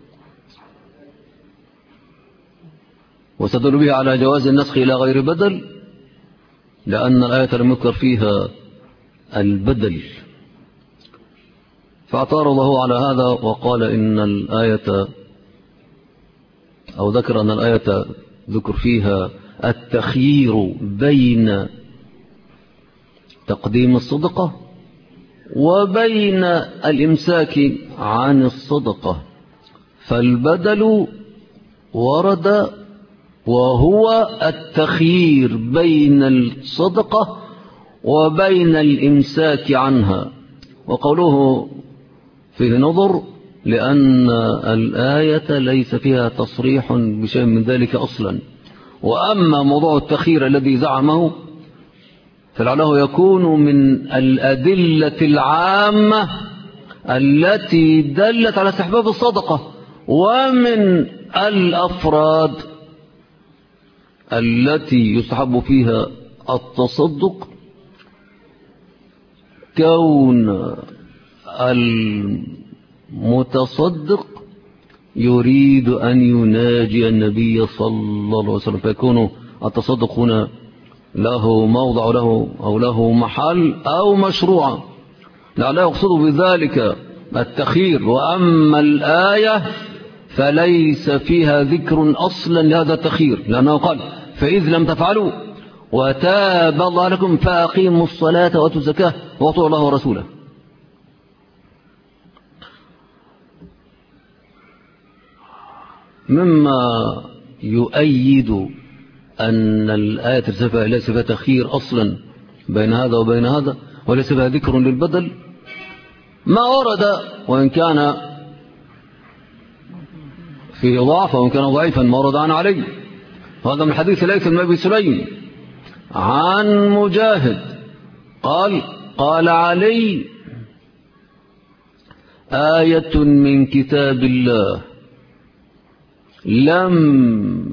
واستدل به على جواز النسخ إلى غير بدل، لأن الآية لم يذكر فيها البدل، فاعترضه على هذا وقال إن الآية، أو ذكر أن الآية ذكر فيها التخيير بين تقديم الصدقة وبين الإمساك عن الصدقة، فالبدل ورد وهو التخيير بين الصدقة وبين الإمساك عنها. وقوله فيه نظر لأن الآية ليس فيها تصريح بشيء من ذلك أصلا. وأما موضوع التخيير الذي زعمه فلعله يكون من الأدلة العامة التي دلت على استحباب الصدقة، ومن الأفراد التي يستحب فيها التصدق كون المتصدق يريد أن يناجي النبي صلى الله عليه وسلم، فيكون التصدق هنا له موضع له محل أو مشروع، لا يقصد بذلك التخيير. وأما الآية فليس فيها ذكر أصلا لهذا التخيير، لأنه قال فإذ لم تفعلوا وتاب الله لكم فأقيموا الصلاة وأتوا الزكاة وأطيعوا الله ورسوله. مما يؤيد أن الآية ليس فيها تخيير أصلا بين هذا وبين هذا، وليس فيها ذكر للبدل، ما ورد وإن كان فيه ضعف وإن كان ضعيفا ما ورد عن علي، هذا من حديث ليث بن أبي سليم عن مجاهد قال علي آية من كتاب الله لم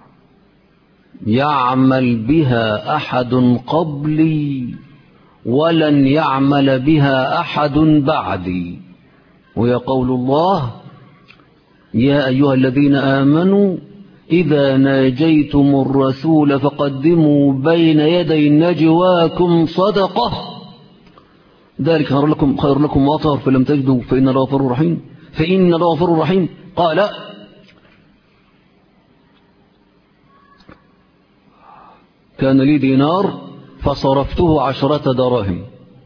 يعمل بها أحد قبلي ولن يعمل بها أحد بعدي، وهي قول الله يا أيها الذين آمنوا إذا ناجيتم الرسول فقدموا بين يدي نجواكم صدقة ذلك خير لكم وأطهر فلم تجدوا فإن الله غفور رحيم. قال كان لي دينار فصرفته 10 دراهم،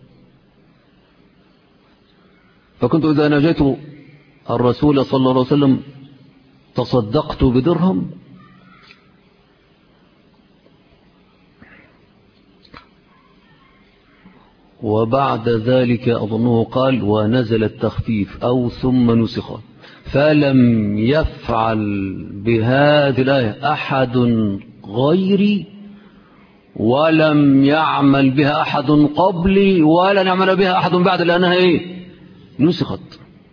فكنت إذا ناجيت الرسول صلى الله عليه وسلم تصدقت بدرهم، وبعد ذلك أظنه قال ونزل التخفيف أو ثم نسخ، فلم يفعل بهذه الآية أحد غيري ولم يعمل بها أحد قبلي ولن يعمل بها أحد بعد، لأنها نسخت.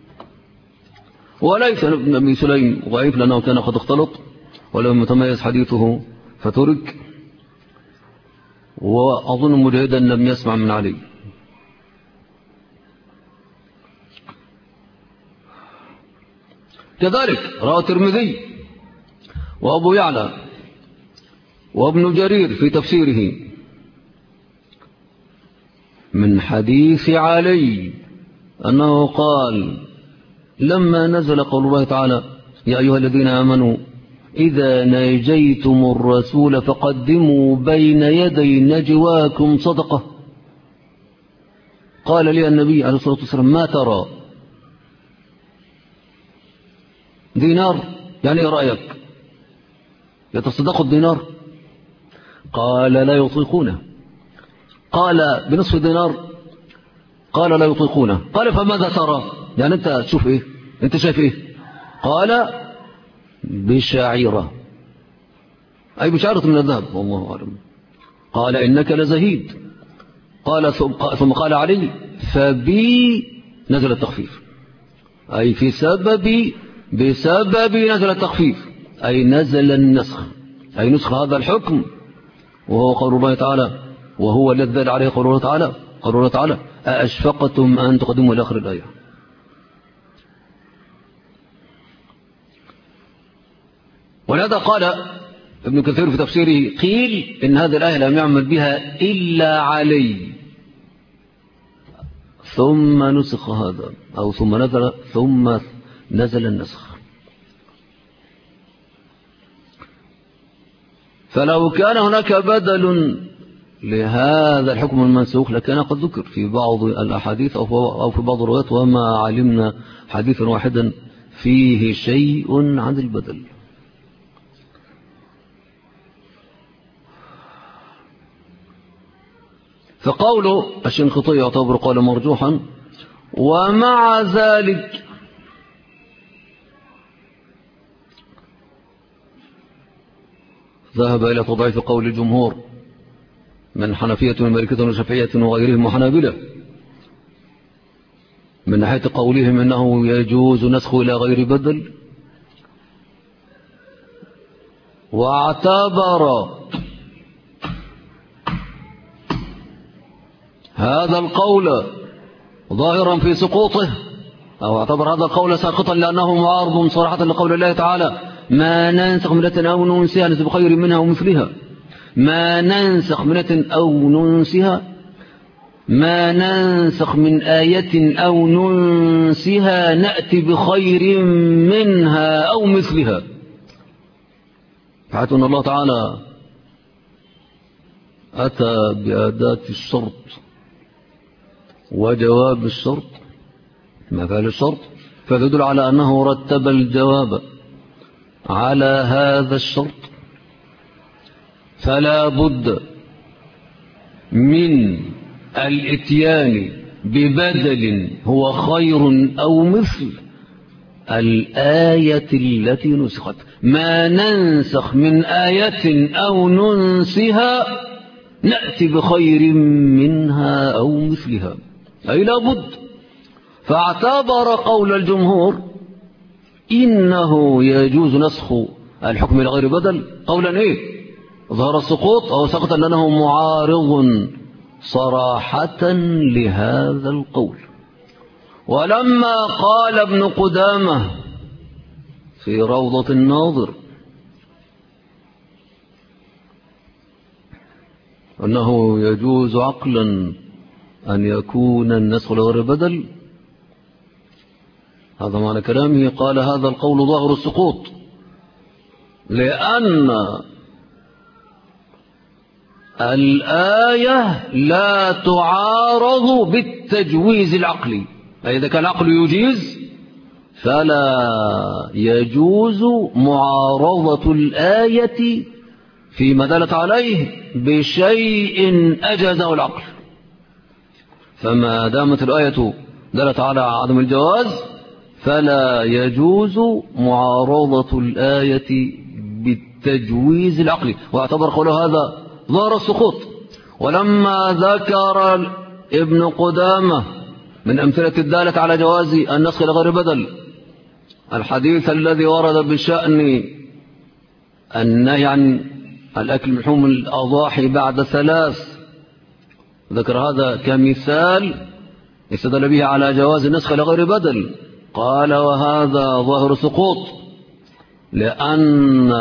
وليس ابن أبي سليم ضعيف لأنه كان قد اختلط ولم يتميز حديثه فترك، وأظن مجاهدا لم يسمع من علي. كذلك رواه الترمذي وأبو يعلى وابن جرير في تفسيره من حديث علي أنه قال لما نزل قول الله تعالى يا أيها الذين آمنوا إذا ناجيتم الرسول فقدموا بين يدي نجواكم صدقة، قال لي النبي عليه الصلاة والسلام ما ترى؟ دينار يعني إيه رأيك؟ يتصدق الدينار؟ قال لا يطيقونه. قال بنصف دينار؟ قال لا يطيقونه. قال فماذا ترى؟ يعني أنت تشوف إيه؟ أنت شايف إيه؟ قال بشعيرة، أي بشعيرة من الذهب والله أعلم. قال إنك لزهيد. قال ثم قال علي فبي نزل التخفيف، أي بسبب نزل التخفيف، أي نزل النسخ، أي نسخ هذا الحكم، وهو قول الله تعالى وهو الذي دل عليه قول الله تعالى أأشفقتم أن تقدموا إلى آخر الآية. ولهذا قال ابن كثير في تفسيره قيل إن هذه الآية لم يعمل بها إلا علي، ثم نسخ هذا أو ثم نزل النسخ. فلو كان هناك بدل لهذا الحكم المنسوخ لكان قد ذكر في بعض الأحاديث أو في بعض الروايات، وما علمنا حديثا واحدا فيه شيء عن البدل. فقول الشنقيطي يعتبر قولا مرجوحا، ومع ذلك ذهب إلى تضعيف قول الجمهور من حنفية ومالكية وشافعية وغيرهم وحنابلة من ناحية قولهم إنه يجوز نسخ إلى غير بدل، واعتبر هذا القول ظاهرا في سقوطه، أو اعتبر هذا القول ساقطا لأنه معارض صراحة لقول الله تعالى: ما ننسخ من آية أو ننسها نأتي بخير منها ومثلها. ما ننسخ من آية أو ننسها، ما ننسخ من آية أو ننسها نأتي بخير منها أو مثلها. حيث أن الله تعالى أتى بأداة الشرط وجواب الشرط، ما فعل الشرط، فتدل على أنه رتب الجواب على هذا الشرط، فلا بد من الاتيان ببدل هو خير أو مثل الآية التي نسخت. ما ننسخ من آية أو ننسها نأتي بخير منها أو مثلها، أي لا بد. فاعتبر قول الجمهور إنه يجوز نسخ الحكم إلى غير بدل قولا إيه؟ ظهر السقوط أو سقط لأنه معارض صراحة لهذا القول. ولما قال ابن قدامة في روضة الناظر أنه يجوز عقلا أن يكون النسخ لغير بدل، هذا معنى كلامه. قال هذا القول ظاهر السقوط لأن الآية لا تعارض بالتجويز العقلي، أي إذا كان العقل يجيز فلا يجوز معارضة الآية فيما دلت عليه بشيء أجازه العقل. فما دامت الآية دلت على عدم الجواز فلا يجوز معارضة الآية بالتجويز العقلي، واعتبر قوله هذا ظهر السقوط. ولما ذكر ابن قدامة من أمثلة الدالة على جواز النسخ لغير بدل الحديث الذي ورد بشأن النهي عن الأكل من لحوم الأضاحي بعد 3، ذكر هذا كمثال استدل به على جواز النسخ لغير بدل. قال وهذا ظاهر سقوط لأن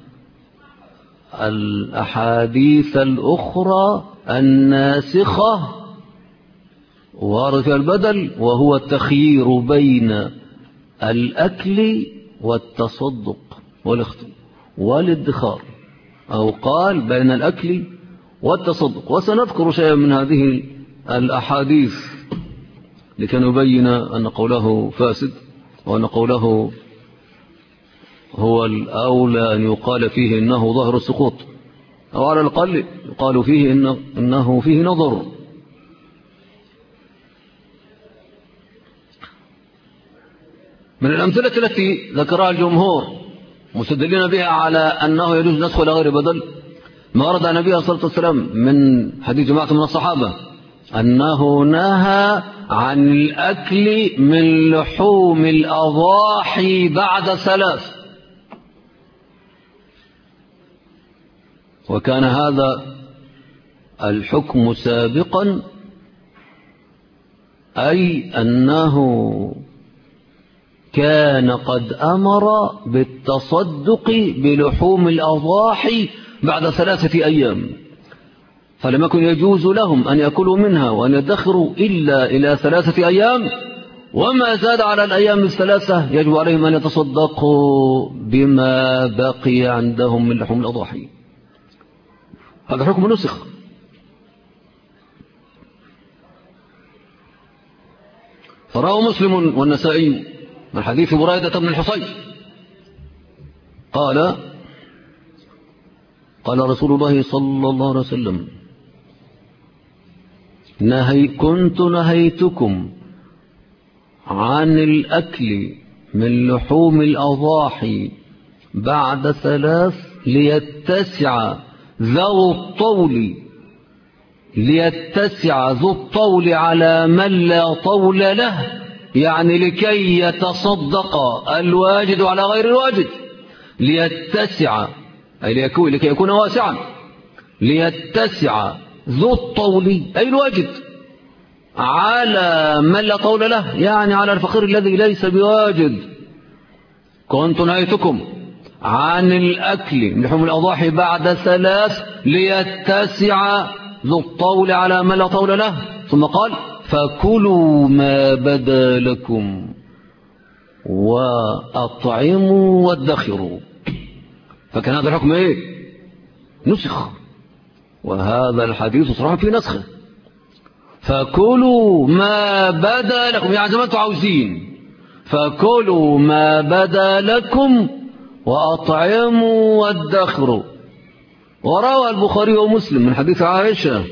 الأحاديث الأخرى الناسخة وارد فيها البدل، وهو التخيير بين الأكل والتصدق والادخار، أو قال بين الأكل والتصدق. وسنذكر شيئا من هذه الأحاديث لكي نبين أن قوله فاسد، وأن قوله هو الأولى أن يقال فيه إنه ظاهر السقوط، أو على الأقل يقال فيه إنه فيه نظر. من الأمثلة التي ذكرها الجمهور مستدلين بها على أنه يجوز نسخ إلى غير بدل ما ورد عن النبي صلى الله عليه وسلم من حديث جماعة من الصحابة أنه نهى عن الأكل من لحوم الأضاحي بعد 3، وكان هذا الحكم سابقا، أي أنه كان قد أمر بالتصدق بلحوم الأضاحي بعد 3 أيام، فلم يكن يجوز لهم أن يأكلوا منها وأن يدخروا إلا إلى 3 أيام، وما زاد على الأيام 3 يجب عليهم أن يتصدقوا بما بقي عندهم من لحوم الأضاحي. هذا حكم نسخ. فروى مسلم والنسائي من حديث بريدة بن الحصيب قال رسول الله صلى الله عليه وسلم كنت نهيتكم عن الأكل من لحوم الأضاحي بعد 3 ليتسع ذو الطول على من لا طول له، يعني لكي يتصدق الواجد على غير الواجد. ليتسع أي لكي يكون واسعا. ليتسع ذو الطول أي الواجد على من لا طول له، يعني على الفقير الذي ليس بواجد. كنت نهيتكم عن الأكل من لحوم الأضاحي بعد 3 ليتسع ذو الطول على من لا طول له. ثم قال فكلوا ما بدا لكم وأطعموا وادخروا. فكان هذا الحكم ايه؟ نسخ، وهذا الحديث صراحة في نسخه. فكلوا ما بدا لكم، يعني زي ما انتم عاوزين، فكلوا ما بدا لكم وأطعموا وادخروا. وروى البخاري ومسلم من حديث عائشة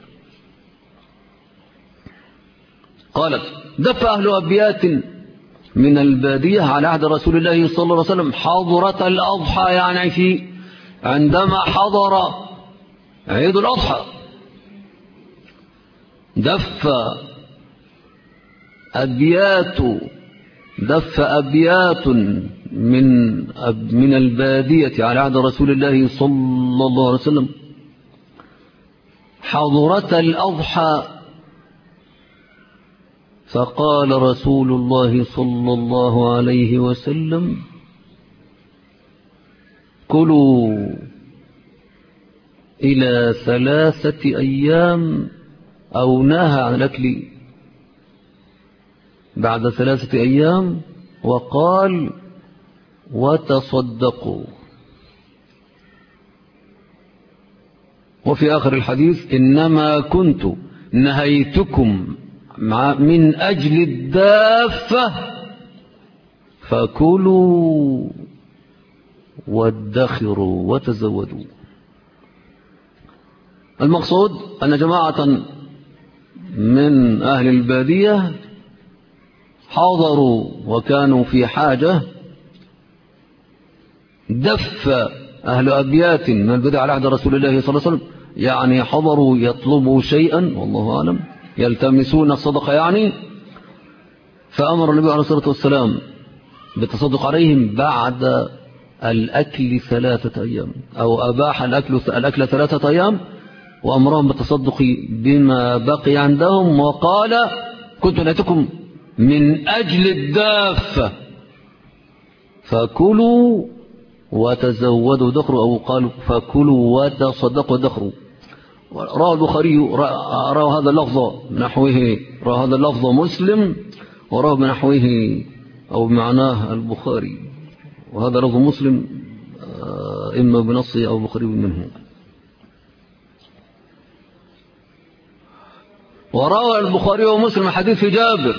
قالت دف أهل أبيات من البادية على عهد رسول الله صلى الله عليه وسلم حضرة الأضحى، يعني عندما حضر عيد الأضحى دف أبيات من البادية على عهد رسول الله صلى الله عليه وسلم حضرة الأضحى. فقال رسول الله صلى الله عليه وسلم كلوا إلى 3 أيام، أو نهى عن الأكل بعد 3 أيام، وقال وتصدقوا. وفي آخر الحديث إنما كنت نهيتكم من أجل الدافة فكلوا وادخروا وتزودوا. المقصود أن جماعة من أهل البادية حضروا وكانوا في حاجة، دف أهل أبيات من البدع على عهد رسول الله صلى الله عليه وسلم، يعني حضروا يطلبوا شيئا والله أعلم يلتمسون الصدقة يعني، فأمر النبي عليه الصلاة والسلام بالتصدق عليهم بعد الأكل 3 أيام، أو أباح الأكل 3 أيام، وأمرهم بالتصدق بما بقي عندهم، وقال كنت نهيتكم من أجل الدافة فكلوا وتزودوا دخروا، أو قالوا فكلوا وتصدقوا دخروا. روى البخاري روى هذا اللفظ نحوه، روى هذا اللفظ مسلم، وروى بنحوه أو بمعناه البخاري، وهذا لفظ مسلم إما بنصه أو بخاري منه. وروى البخاري ومسلم حديث جابر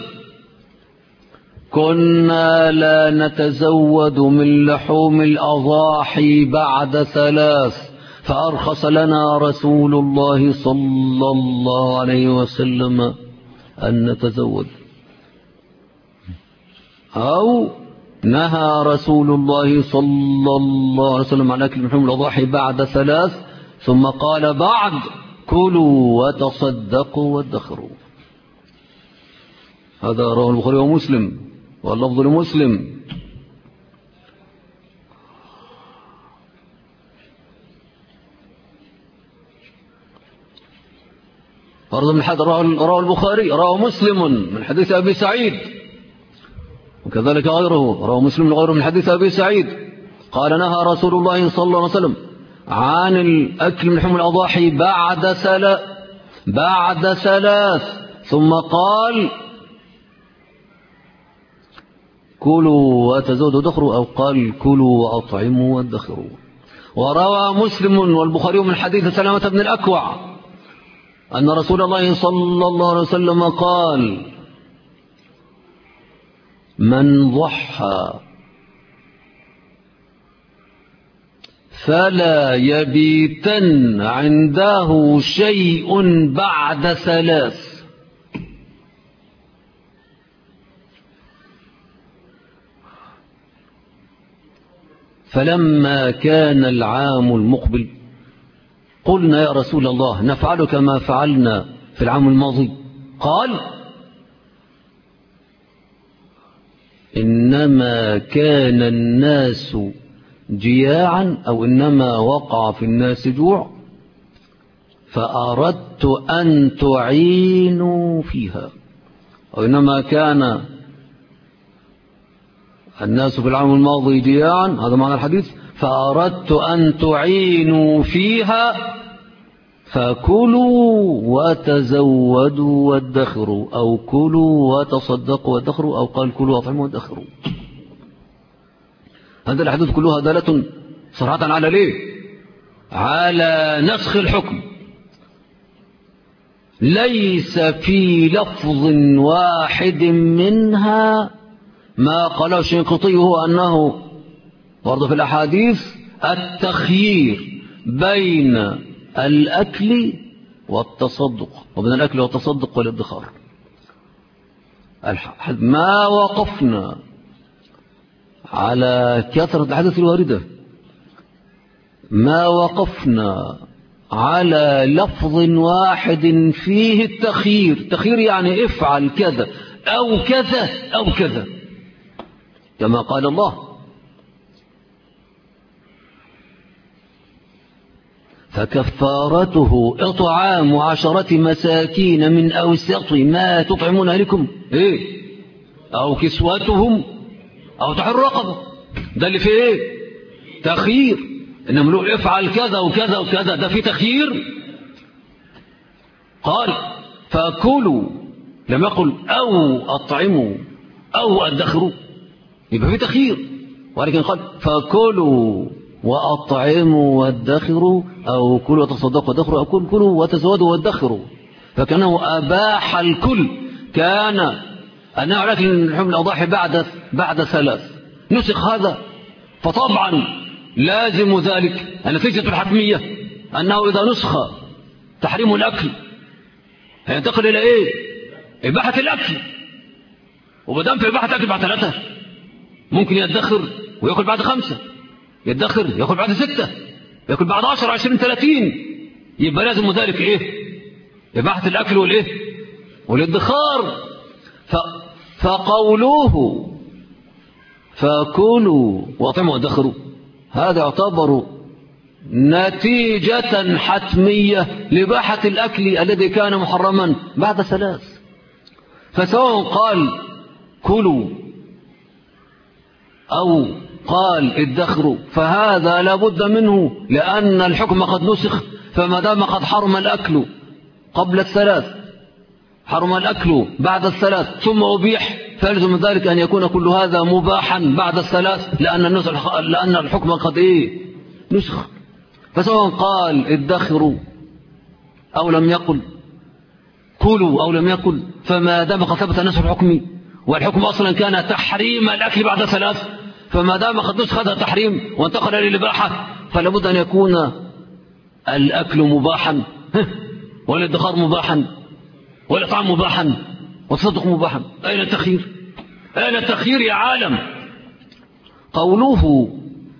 كنا لا نتزود من لحوم الأضاحي بعد 3 فأرخص لنا رسول الله صلى الله عليه وسلم أن نتزود، أو نهى رسول الله صلى الله عليه وسلم عن أكل لحوم الأضاحي بعد 3 ثم قال بعد كلوا وتصدقوا وادخروا. هذا رواه البخاري ومسلم، واللفظ لمسلم. فرض من حد رواه البخاري، رواه مسلم من حديث أبي سعيد، وكذلك غيره رواه مسلم غيره من حديث أبي سعيد قال نهى رسول الله صلى الله عليه وسلم عن الأكل من لحوم الأضاحي بعد 3 ثم قال كلوا وتزودوا دخروا، أو قال كلوا وأطعموا وادخروا. وروى مسلم والبخاري من حديث سلامة بن الأكوع أن رسول الله صلى الله عليه وسلم قال من ضحى فلا يبيتن عنده شيء بعد 3. فلما كان العام المقبل قلنا يا رسول الله نفعل كما فعلنا في العام الماضي؟ قال إنما كان الناس جياعا أو إنما وقع في الناس جوع فأردت أن تعينوا فيها، أو إنما كان الناس في العام الماضي جياعا، هذا معنى الحديث، فأردت أن تعينوا فيها فكلوا وتزودوا وادخروا، أو كلوا وتصدقوا وادخروا، أو قال كلوا واطعموا وادخروا. هذه الحدود كلها دالة صراحة على ليه؟ على نسخ الحكم. ليس في لفظ واحد منها ما قاله الشنقيطي هو أنه برضه في الأحاديث التخيير بين الأكل والتصدق، وبين الأكل والتصدق والادخار. ما وقفنا على كثرة الحديث الواردة، ما وقفنا على لفظ واحد فيه التخيير. التخيير يعني افعل كذا أو كذا أو كذا كما قال الله. فكفارته إطعام 10 مساكين من أوسط ما تطعمون أهلكم، أو كسوتهم أو تحرير رقبة. ده اللي فيه تخيير. إنما لو افعل كذا وكذا وكذا ده فيه تخيير. قال فكلوا، لم يقل أو أطعموا أو أدخروا، يبقى فيه تخيير. ولكن قال فكلوا وأطعموا وادخروا، أو كلوا وتصدقوا وادخروا، أو كلوا وتزودوا وادخروا. فكانه أباح الكل. كان أنه لكن لحوم الأضاحي بعد 3 نسخ هذا. فطبعا لازم ذلك النتيجة الحتمية أنه إذا نسخ تحريم الأكل هينتقل إلى إباحة الأكل. ومدام في إباحة الأكل بعد 3 ممكن يدخر ويأكل بعد 5، يدخر يأكل بعد 6، يأكل بعد 10 20 30. يبقى لازم ذلك إباحة الأكل والادخار. فقولوه فكلوا واطعموا وادخروا هذا يعتبر نتيجة حتمية لإباحة الأكل الذي كان محرما بعد 3. فسواء قال كلوا أو قال ادخروا فهذا لابد منه، لأن الحكم قد نسخ. فما دام قد حرم الأكل قبل 3، حرم الأكل بعد 3، ثم أبيح، فيلزم ذلك أن يكون كل هذا مباحا بعد 3، لأن الحكم قد نسخ. فسواء قال ادخروا أو لم يقل، كلوا أو لم يقل، فما دام قد ثبت نسخ الحكم، والحكم أصلا كان تحريم الأكل بعد 3، فما دام قد نسخ هذا التحريم وانتقل إلى الإباحة فلابد أن يكون الأكل مباحا والادخار مباحا والإطعام مباحا والتصدق مباحا. أين التخيير؟ أين التخيير يا عالم؟ قوله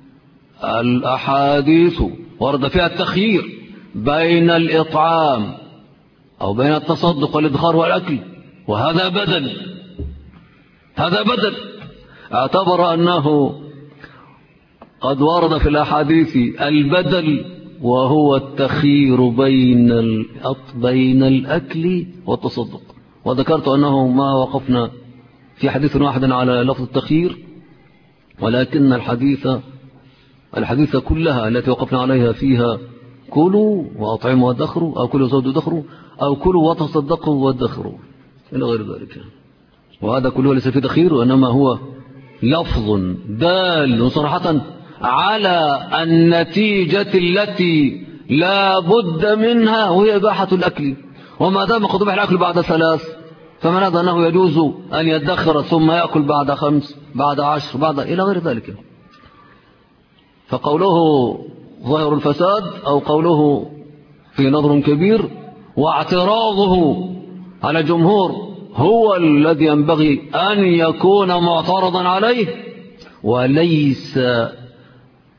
الأحاديث ورد فيها التخيير بين الإطعام أو بين التصدق والإدخار والأكل، وهذا بدل. هذا بدل. اعتبر أنه قد ورد في الأحاديث البدل، وهو التخيير بين الأكل والتصدق. وذكرت أنه ما وقفنا في حديث واحد على لفظ التخيير، ولكن الحديث كلها التي وقفنا عليها فيها كلوا وأطعموا وادخروا، أو كلوا وزودوا وادخروا، أو كلوا وتصدقوا وادخروا إلى غير ذلك. وهذا كله ليس فيه تخيير، وإنما هو لفظ دال صراحة على النتيجة التي لا بد منها، وهي إباحة الأكل. وما دام قد أبيح الأكل بعد 3 فمن هذا أنه يجوز أن يدخر ثم يأكل بعد 5 بعد 10 بعد إلى غير ذلك. فقوله ظاهر الفساد أو قوله في نظر كبير واعتراضه على الجمهور هو الذي ينبغي أن يكون معترضا عليه، وليس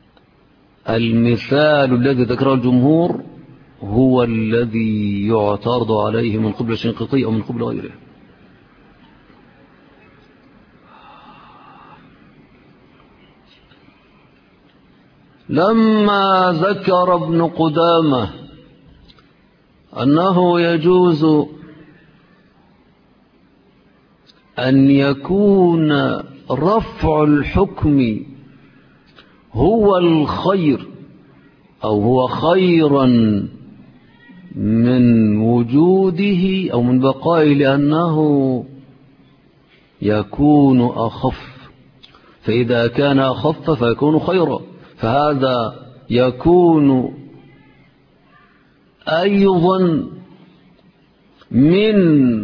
المثال الذي ذكره الجمهور هو الذي يعترض عليه من قبل الشنقيطي أو من قبل غيره. لما ذكر ابن قدامة أنه يجوز أن يكون رفع الحكم هو الخير أو هو خيرا من وجوده أو من بقائه لأنه يكون أخف، فإذا كان أخف فيكون خيرا، فهذا يكون أيضا من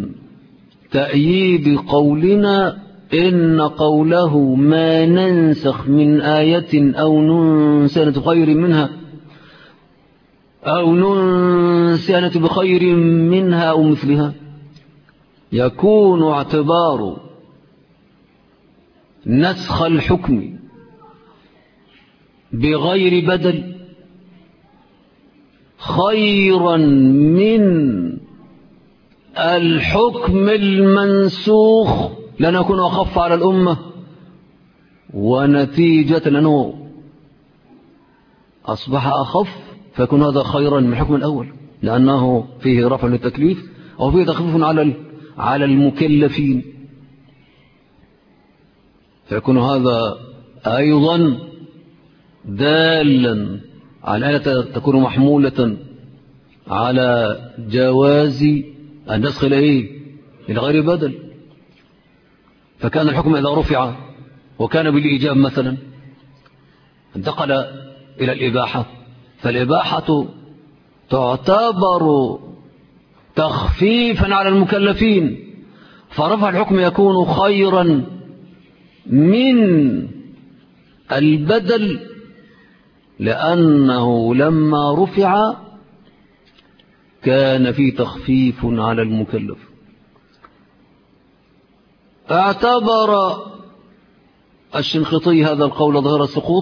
تأييد قولنا إن قوله ما ننسخ من آية أو ننسأ بخير منها أو ننسأ بخير منها أو مثلها يكون اعتبار نسخ الحكم بغير بدل خيرا من الحكم المنسوخ لأنه يكون أخف على الأمة، ونتيجة لأنه أصبح أخف فيكون هذا خيرا من الحكم الأول لأنه فيه رفع للتكليف أو فيه تخفيف على المكلفين، فيكون هذا أيضا دالا على أن تكون محمولة على جواز النسخ إلى غير بدل. فكان الحكم إذا رفع وكان بالإيجاب مثلا انتقل إلى الإباحة، فالإباحة تعتبر تخفيفا على المكلفين، فرفع الحكم يكون خيرا من البدل لأنه لما رفع كان فيه تخفيف على المكلف. اعتبر الشنقيطي هذا القول ظاهر السقوط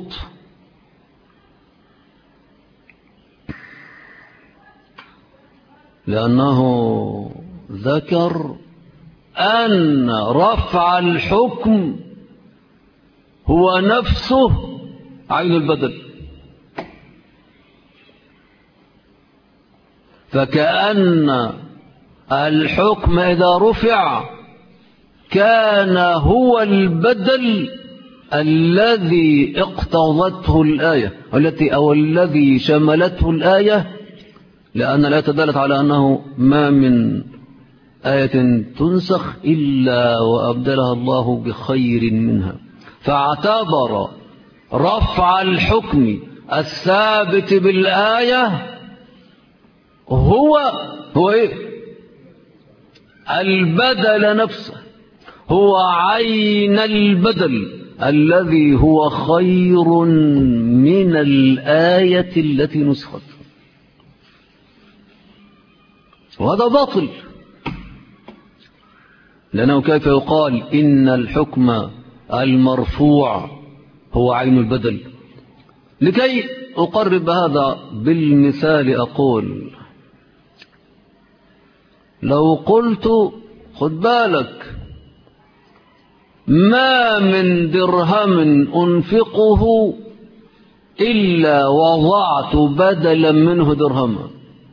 لأنه ذكر أن رفع الحكم هو نفسه عين البدل، فكأن الحكم إذا رفع كان هو البدل الذي اقتضته الآية أو الذي شملته الآية، لأن الآية دلت على أنه ما من آية تنسخ إلا وأبدلها الله بخير منها، فاعتبر رفع الحكم الثابت بالآية هو البدل نفسه، هو عين البدل الذي هو خير من الآية التي نسخت، وهذا باطل، لأنه كيف يقال إن الحكم المرفوع هو عين البدل؟ لكي أقرب هذا بالمثال أقول لو قلت خد بالك ما من درهم أنفقه إلا وضعت بدلا منه درهما،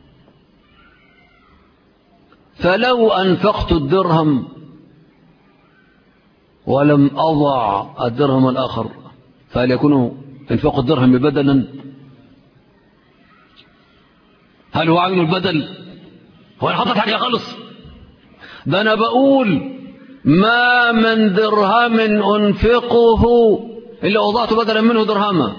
فلو أنفقت الدرهم ولم أضع الدرهم الآخر فهل يكون انفاق الدرهم بدلا؟ هل هو عين البدل؟ هو أنا حطت حاجة خلص؟ ده أنا بقول ما من درهم أنفقه إلا وضعت بدلا منه درهما،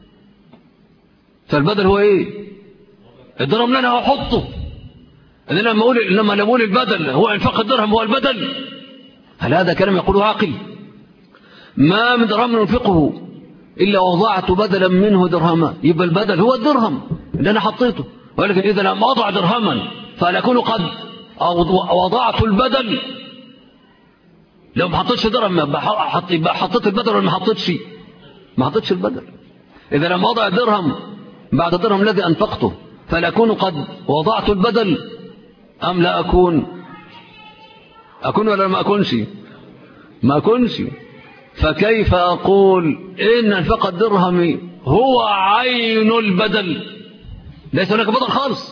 فالبدل هو إيه؟ الدرهم اللي أنا هحطه، لما نقول البدل هو انفاق الدرهم هو البدل، هل هذا كلام يقوله عاقل؟ ما من درهم أنفقه إلا وضعت بدلا منه درهما، يبقى البدل هو الدرهم اللي أنا حطيته، ولكن إذا لم أضع درهما فهل أكون قد وضعت البدل؟ لو ما حطيتش درهم يبقى حطيت البدل ولا ما حطيتش؟ ما حطيتش البدل. إذا لم أضع درهم بعد الدرهم الذي أنفقته فلأكون قد وضعت البدل أم لا أكون ولا ما أكونش؟ ما أكونش. فكيف أقول إن أنفق الدرهم هو عين البدل؟ ليس هناك بدل خالص.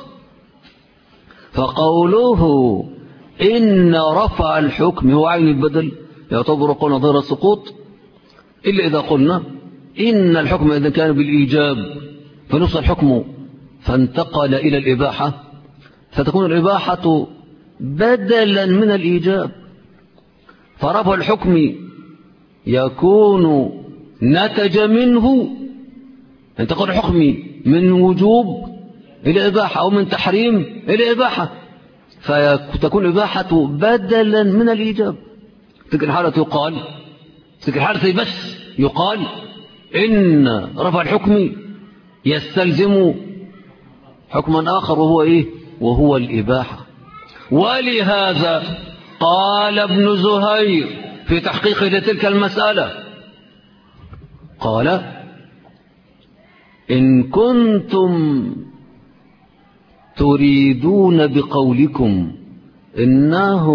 فقوله إن رفع الحكم هو عين البدل يعتبر قولنا ظاهر السقوط، إلا إذا قلنا إن الحكم إذا كان بالإيجاب فنص الحكم فانتقل إلى الإباحة فتكون الإباحة بدلا من الإيجاب، فرفع الحكم يكون نتج منه انتقال الحكم من وجوب إلى إباحة أو من تحريم إلى إباحة، فتكون الإباحة بدلا من الإيجاب. تلك الحالة يقال بس يقال إن رفع الحكم يستلزم حكما آخر وهو إيه؟ وهو الإباحة. ولهذا قال ابن زهير في تحقيقه لتلك المسألة قال إن كنتم تريدون بقولكم إنه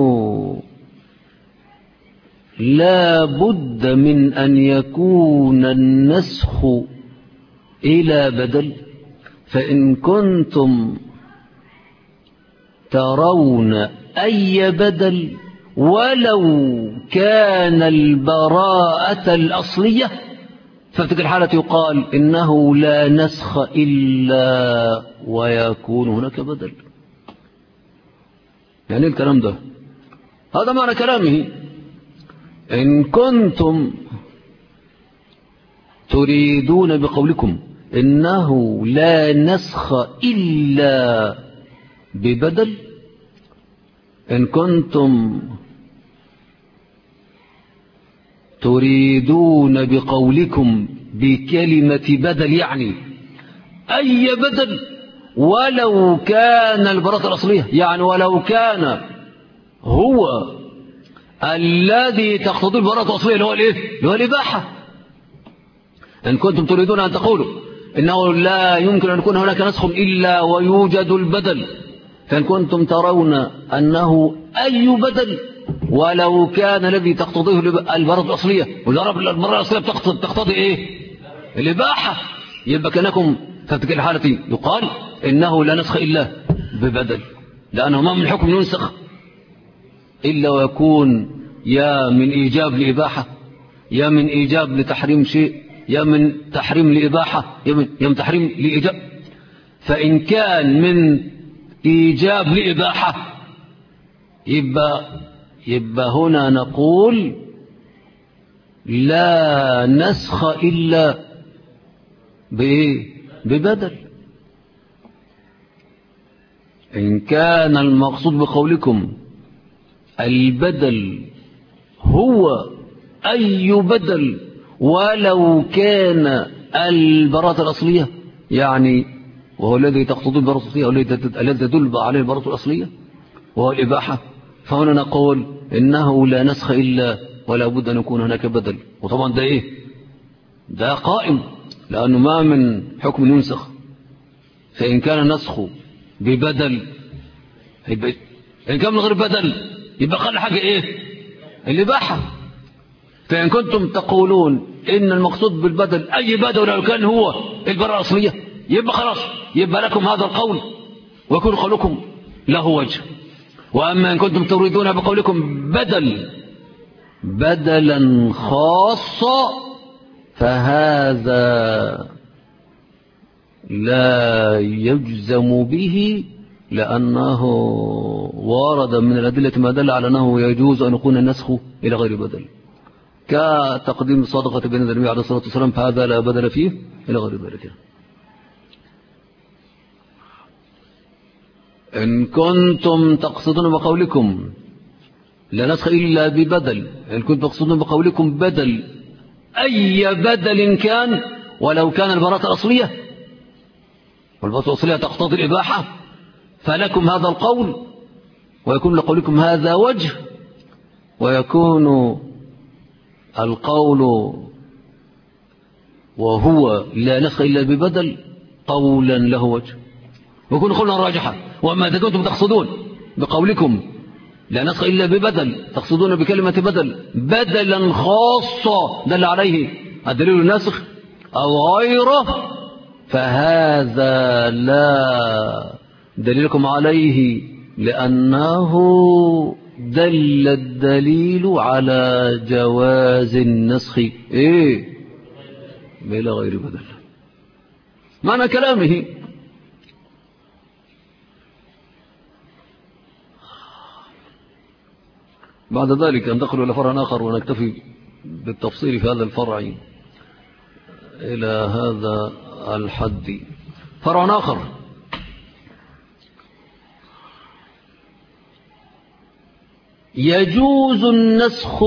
لا بد من أن يكون النسخ إلى بدل، فإن كنتم ترون أي بدل ولو كان البراءة الأصلية ففي تلك الحالة يقال إنه لا نسخ إلا ويكون هناك بدل. يعني الكلام ده هذا معنى كلامه. إن كنتم تريدون بقولكم إنه لا نسخ إلا ببدل، إن كنتم تريدون بقولكم بكلمة بدل يعني أي بدل ولو كان البراءة الأصلية، يعني ولو كان هو الذي تقتضي البراءة الأصلية اللي هو الإيه؟ اللي هو الإباحة. إن كنتم تريدون أن تقولوا إنه لا يمكن أن يكون هناك نسخ إلا ويوجد البدل، فإن كنتم ترون أنه أي بدل ولو كان الذي تقتضيه البراءة الأصلية، والبراءة الأصلية تقتضي إيه؟ الإباحة، يبقى كأنكم في تلك الحالة يقال إنه لا نسخ إلا ببدل، لأنه ما من حكم ينسخ إلا ويكون يا من إيجاب لإباحة يا من إيجاب لتحريم شيء يا من تحريم لإباحة يا من تحريم لإيجاب. فإن كان من إيجاب لإباحة يبقى هنا نقول لا نسخ إلا ببدل. إن كان المقصود بقولكم البدل هو أي بدل ولو كان البراءة الأصلية، يعني وهو الذي تقتضي البراءة الأصلية والذي تدل عليه البراءة الأصلية وهو الإباحة، فهنا نقول إنه لا نسخ إلا ولا بد أن يكون هناك بدل. وطبعا ده إيه؟ ده قائم، لأنه ما من حكم ينسخ، فإن كان النسخ ببدل إن كان من غير بدل يبقى خلي حاجة إيه؟ الإباحة. فإن كنتم تقولون إن المقصود بالبدل أي بدل ولو كان هو البراءة الأصلية يبقى خلاص، يبقى لكم هذا القول ويكون قولكم له وجه. وأما إن كنتم تريدون بقولكم بدلا خاصا فهذا لا يجزم به، لأنه ورد من الأدلة ما دل على أنه يجوز أن يكون النسخ إلى غير بدل، كتقديم الصدقة بين النبي عليه الصلاة والسلام فهذا لا بدل فيه إلى غير ذلك. إن كنتم تقصدون بقولكم لا نسخ إلا ببدل، إن كنتم تقصدون بقولكم بدل أي بدل كان ولو كان البراءة الأصلية، والبراءة الأصلية تقتضي الإباحة، فلكم هذا القول ويكون لقولكم هذا وجه، ويكون القول وهو لا نسخ إلا ببدل قولا له وجه، ويكون قولا راجحا. وما إذا كنتم تقصدون بقولكم لا نسخ إلا ببدل، تقصدون بكلمة بدل بدلا خاصة دل عليه الدليل الناسخ أو غيره، فهذا لا دليلكم عليه، لأنه دل الدليل على جواز النسخ بلا غير بدل. معنى كلامه بعد ذلك ننتقل إلى فرع آخر ونكتفي بالتفصيل في هذا الفرع إلى هذا الحد. فرع آخر: يجوز النسخ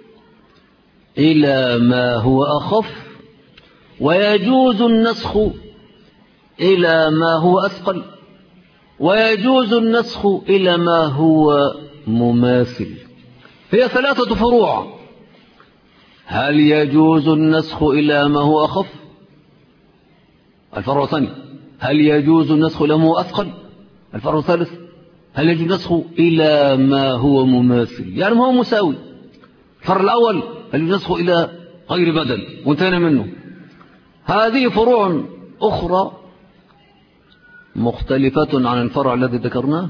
إلى ما هو أخف، ويجوز النسخ إلى ما هو أثقل، ويجوز النسخ إلى ما هو مماثل. هي 3 فروع: هل يجوز النسخ إلى ما هو أخف؟ الفرع الثاني: هل يجوز النسخ إلى ما هو أثقل؟ الفرع الثالث: هل يجوز النسخ إلى ما هو مماثل، يعني ما هو مساوي. الفرع الأول: هل يجوز النسخ إلى غير بدل، وانتهينا منه. هذه فروع أخرى مختلفة عن الفرع الذي ذكرناه.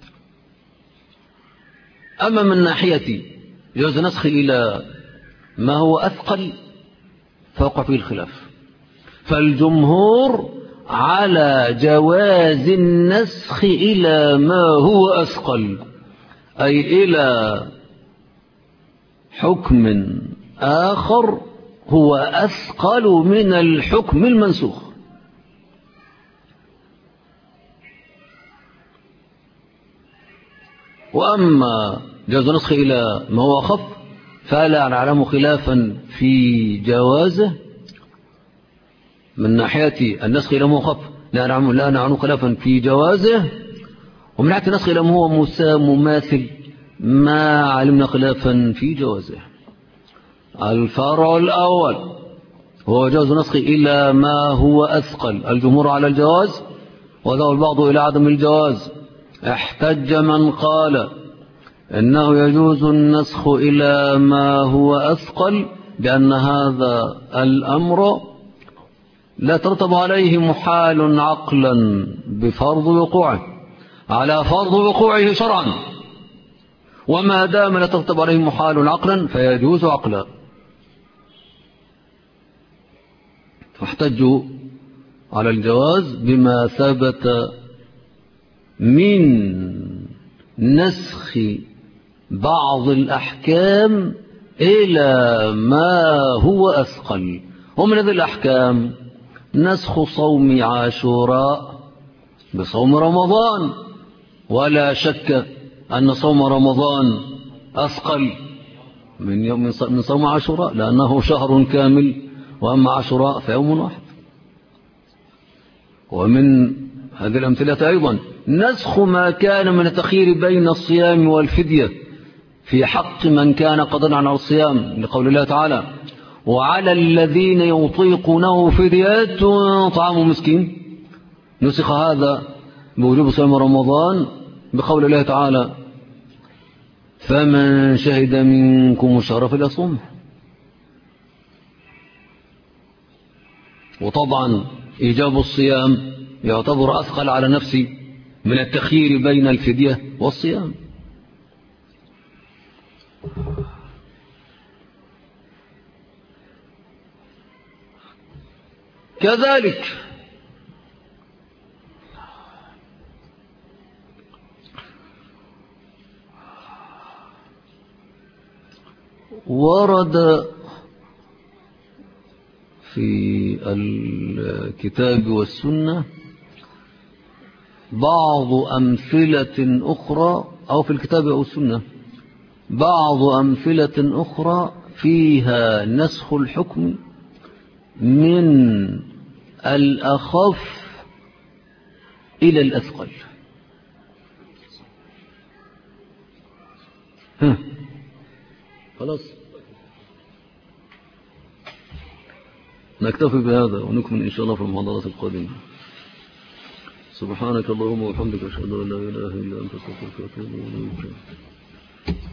أما من ناحية جواز النسخ إلى ما هو أثقل فوقع فيه الخلاف، فالجمهور على جواز النسخ إلى ما هو أثقل، أي إلى حكم آخر هو أثقل من الحكم المنسوخ. وأما جواز النسخ إلى ما هو أخف فلا نعلم خلافا في جوازه. من ناحية النسخ إلى ما هو أخف لا نعلم خلافا في جوازه، ومن ناحية النسخ إلى ما هو مماثل ما علمنا خلافا في جوازه. الفرع الأول هو جواز النسخ إلى ما هو أثقل. الجمهور على الجواز وذهب البعض إلى عدم الجواز. احتج من قال إنه يجوز النسخ إلى ما هو أثقل بأن هذا الأمر لا ترتب عليه محال عقلا بفرض وقوعه على فرض وقوعه شرعا، وما دام لا ترتب عليه محال عقلا فيجوز عقلا. فاحتجوا على الجواز بما ثبت من نسخ بعض الأحكام إلى ما هو أثقل. ومن هذه الأحكام نسخ صوم عاشوراء بصوم رمضان، ولا شك أن صوم رمضان أثقل من صوم عاشوراء لأنه شهر كامل، وأما عاشوراء فيوم واحد. ومن هذه الأمثلة أيضا نسخ ما كان من التخيير بين الصيام والفدية في حق من كان قادرا على الصيام، لقول الله تعالى: وعلى الذين يطيقونه فدية طعام مسكين. نسخ هذا بوجوب صيام رمضان بقول الله تعالى: فمن شهد منكم الشهر فليصمه. وطبعا إيجاب الصيام يعتبر أثقل على نفسي من التخيير بين الفدية والصيام. كذلك ورد في الكتاب والسنة بعض أمثلة أخرى، أو في الكتاب أو السنة بعض أمثلة أخرى فيها نسخ الحكم من الأخف إلى الأثقل. خلاص. نكتفي بهذا ونكمل إن شاء الله في المحاضرات القادمة. سبحانك اللهم وبحمدك أشهد أن لا إله إلا أنت أستغفرك وأتوب إليك.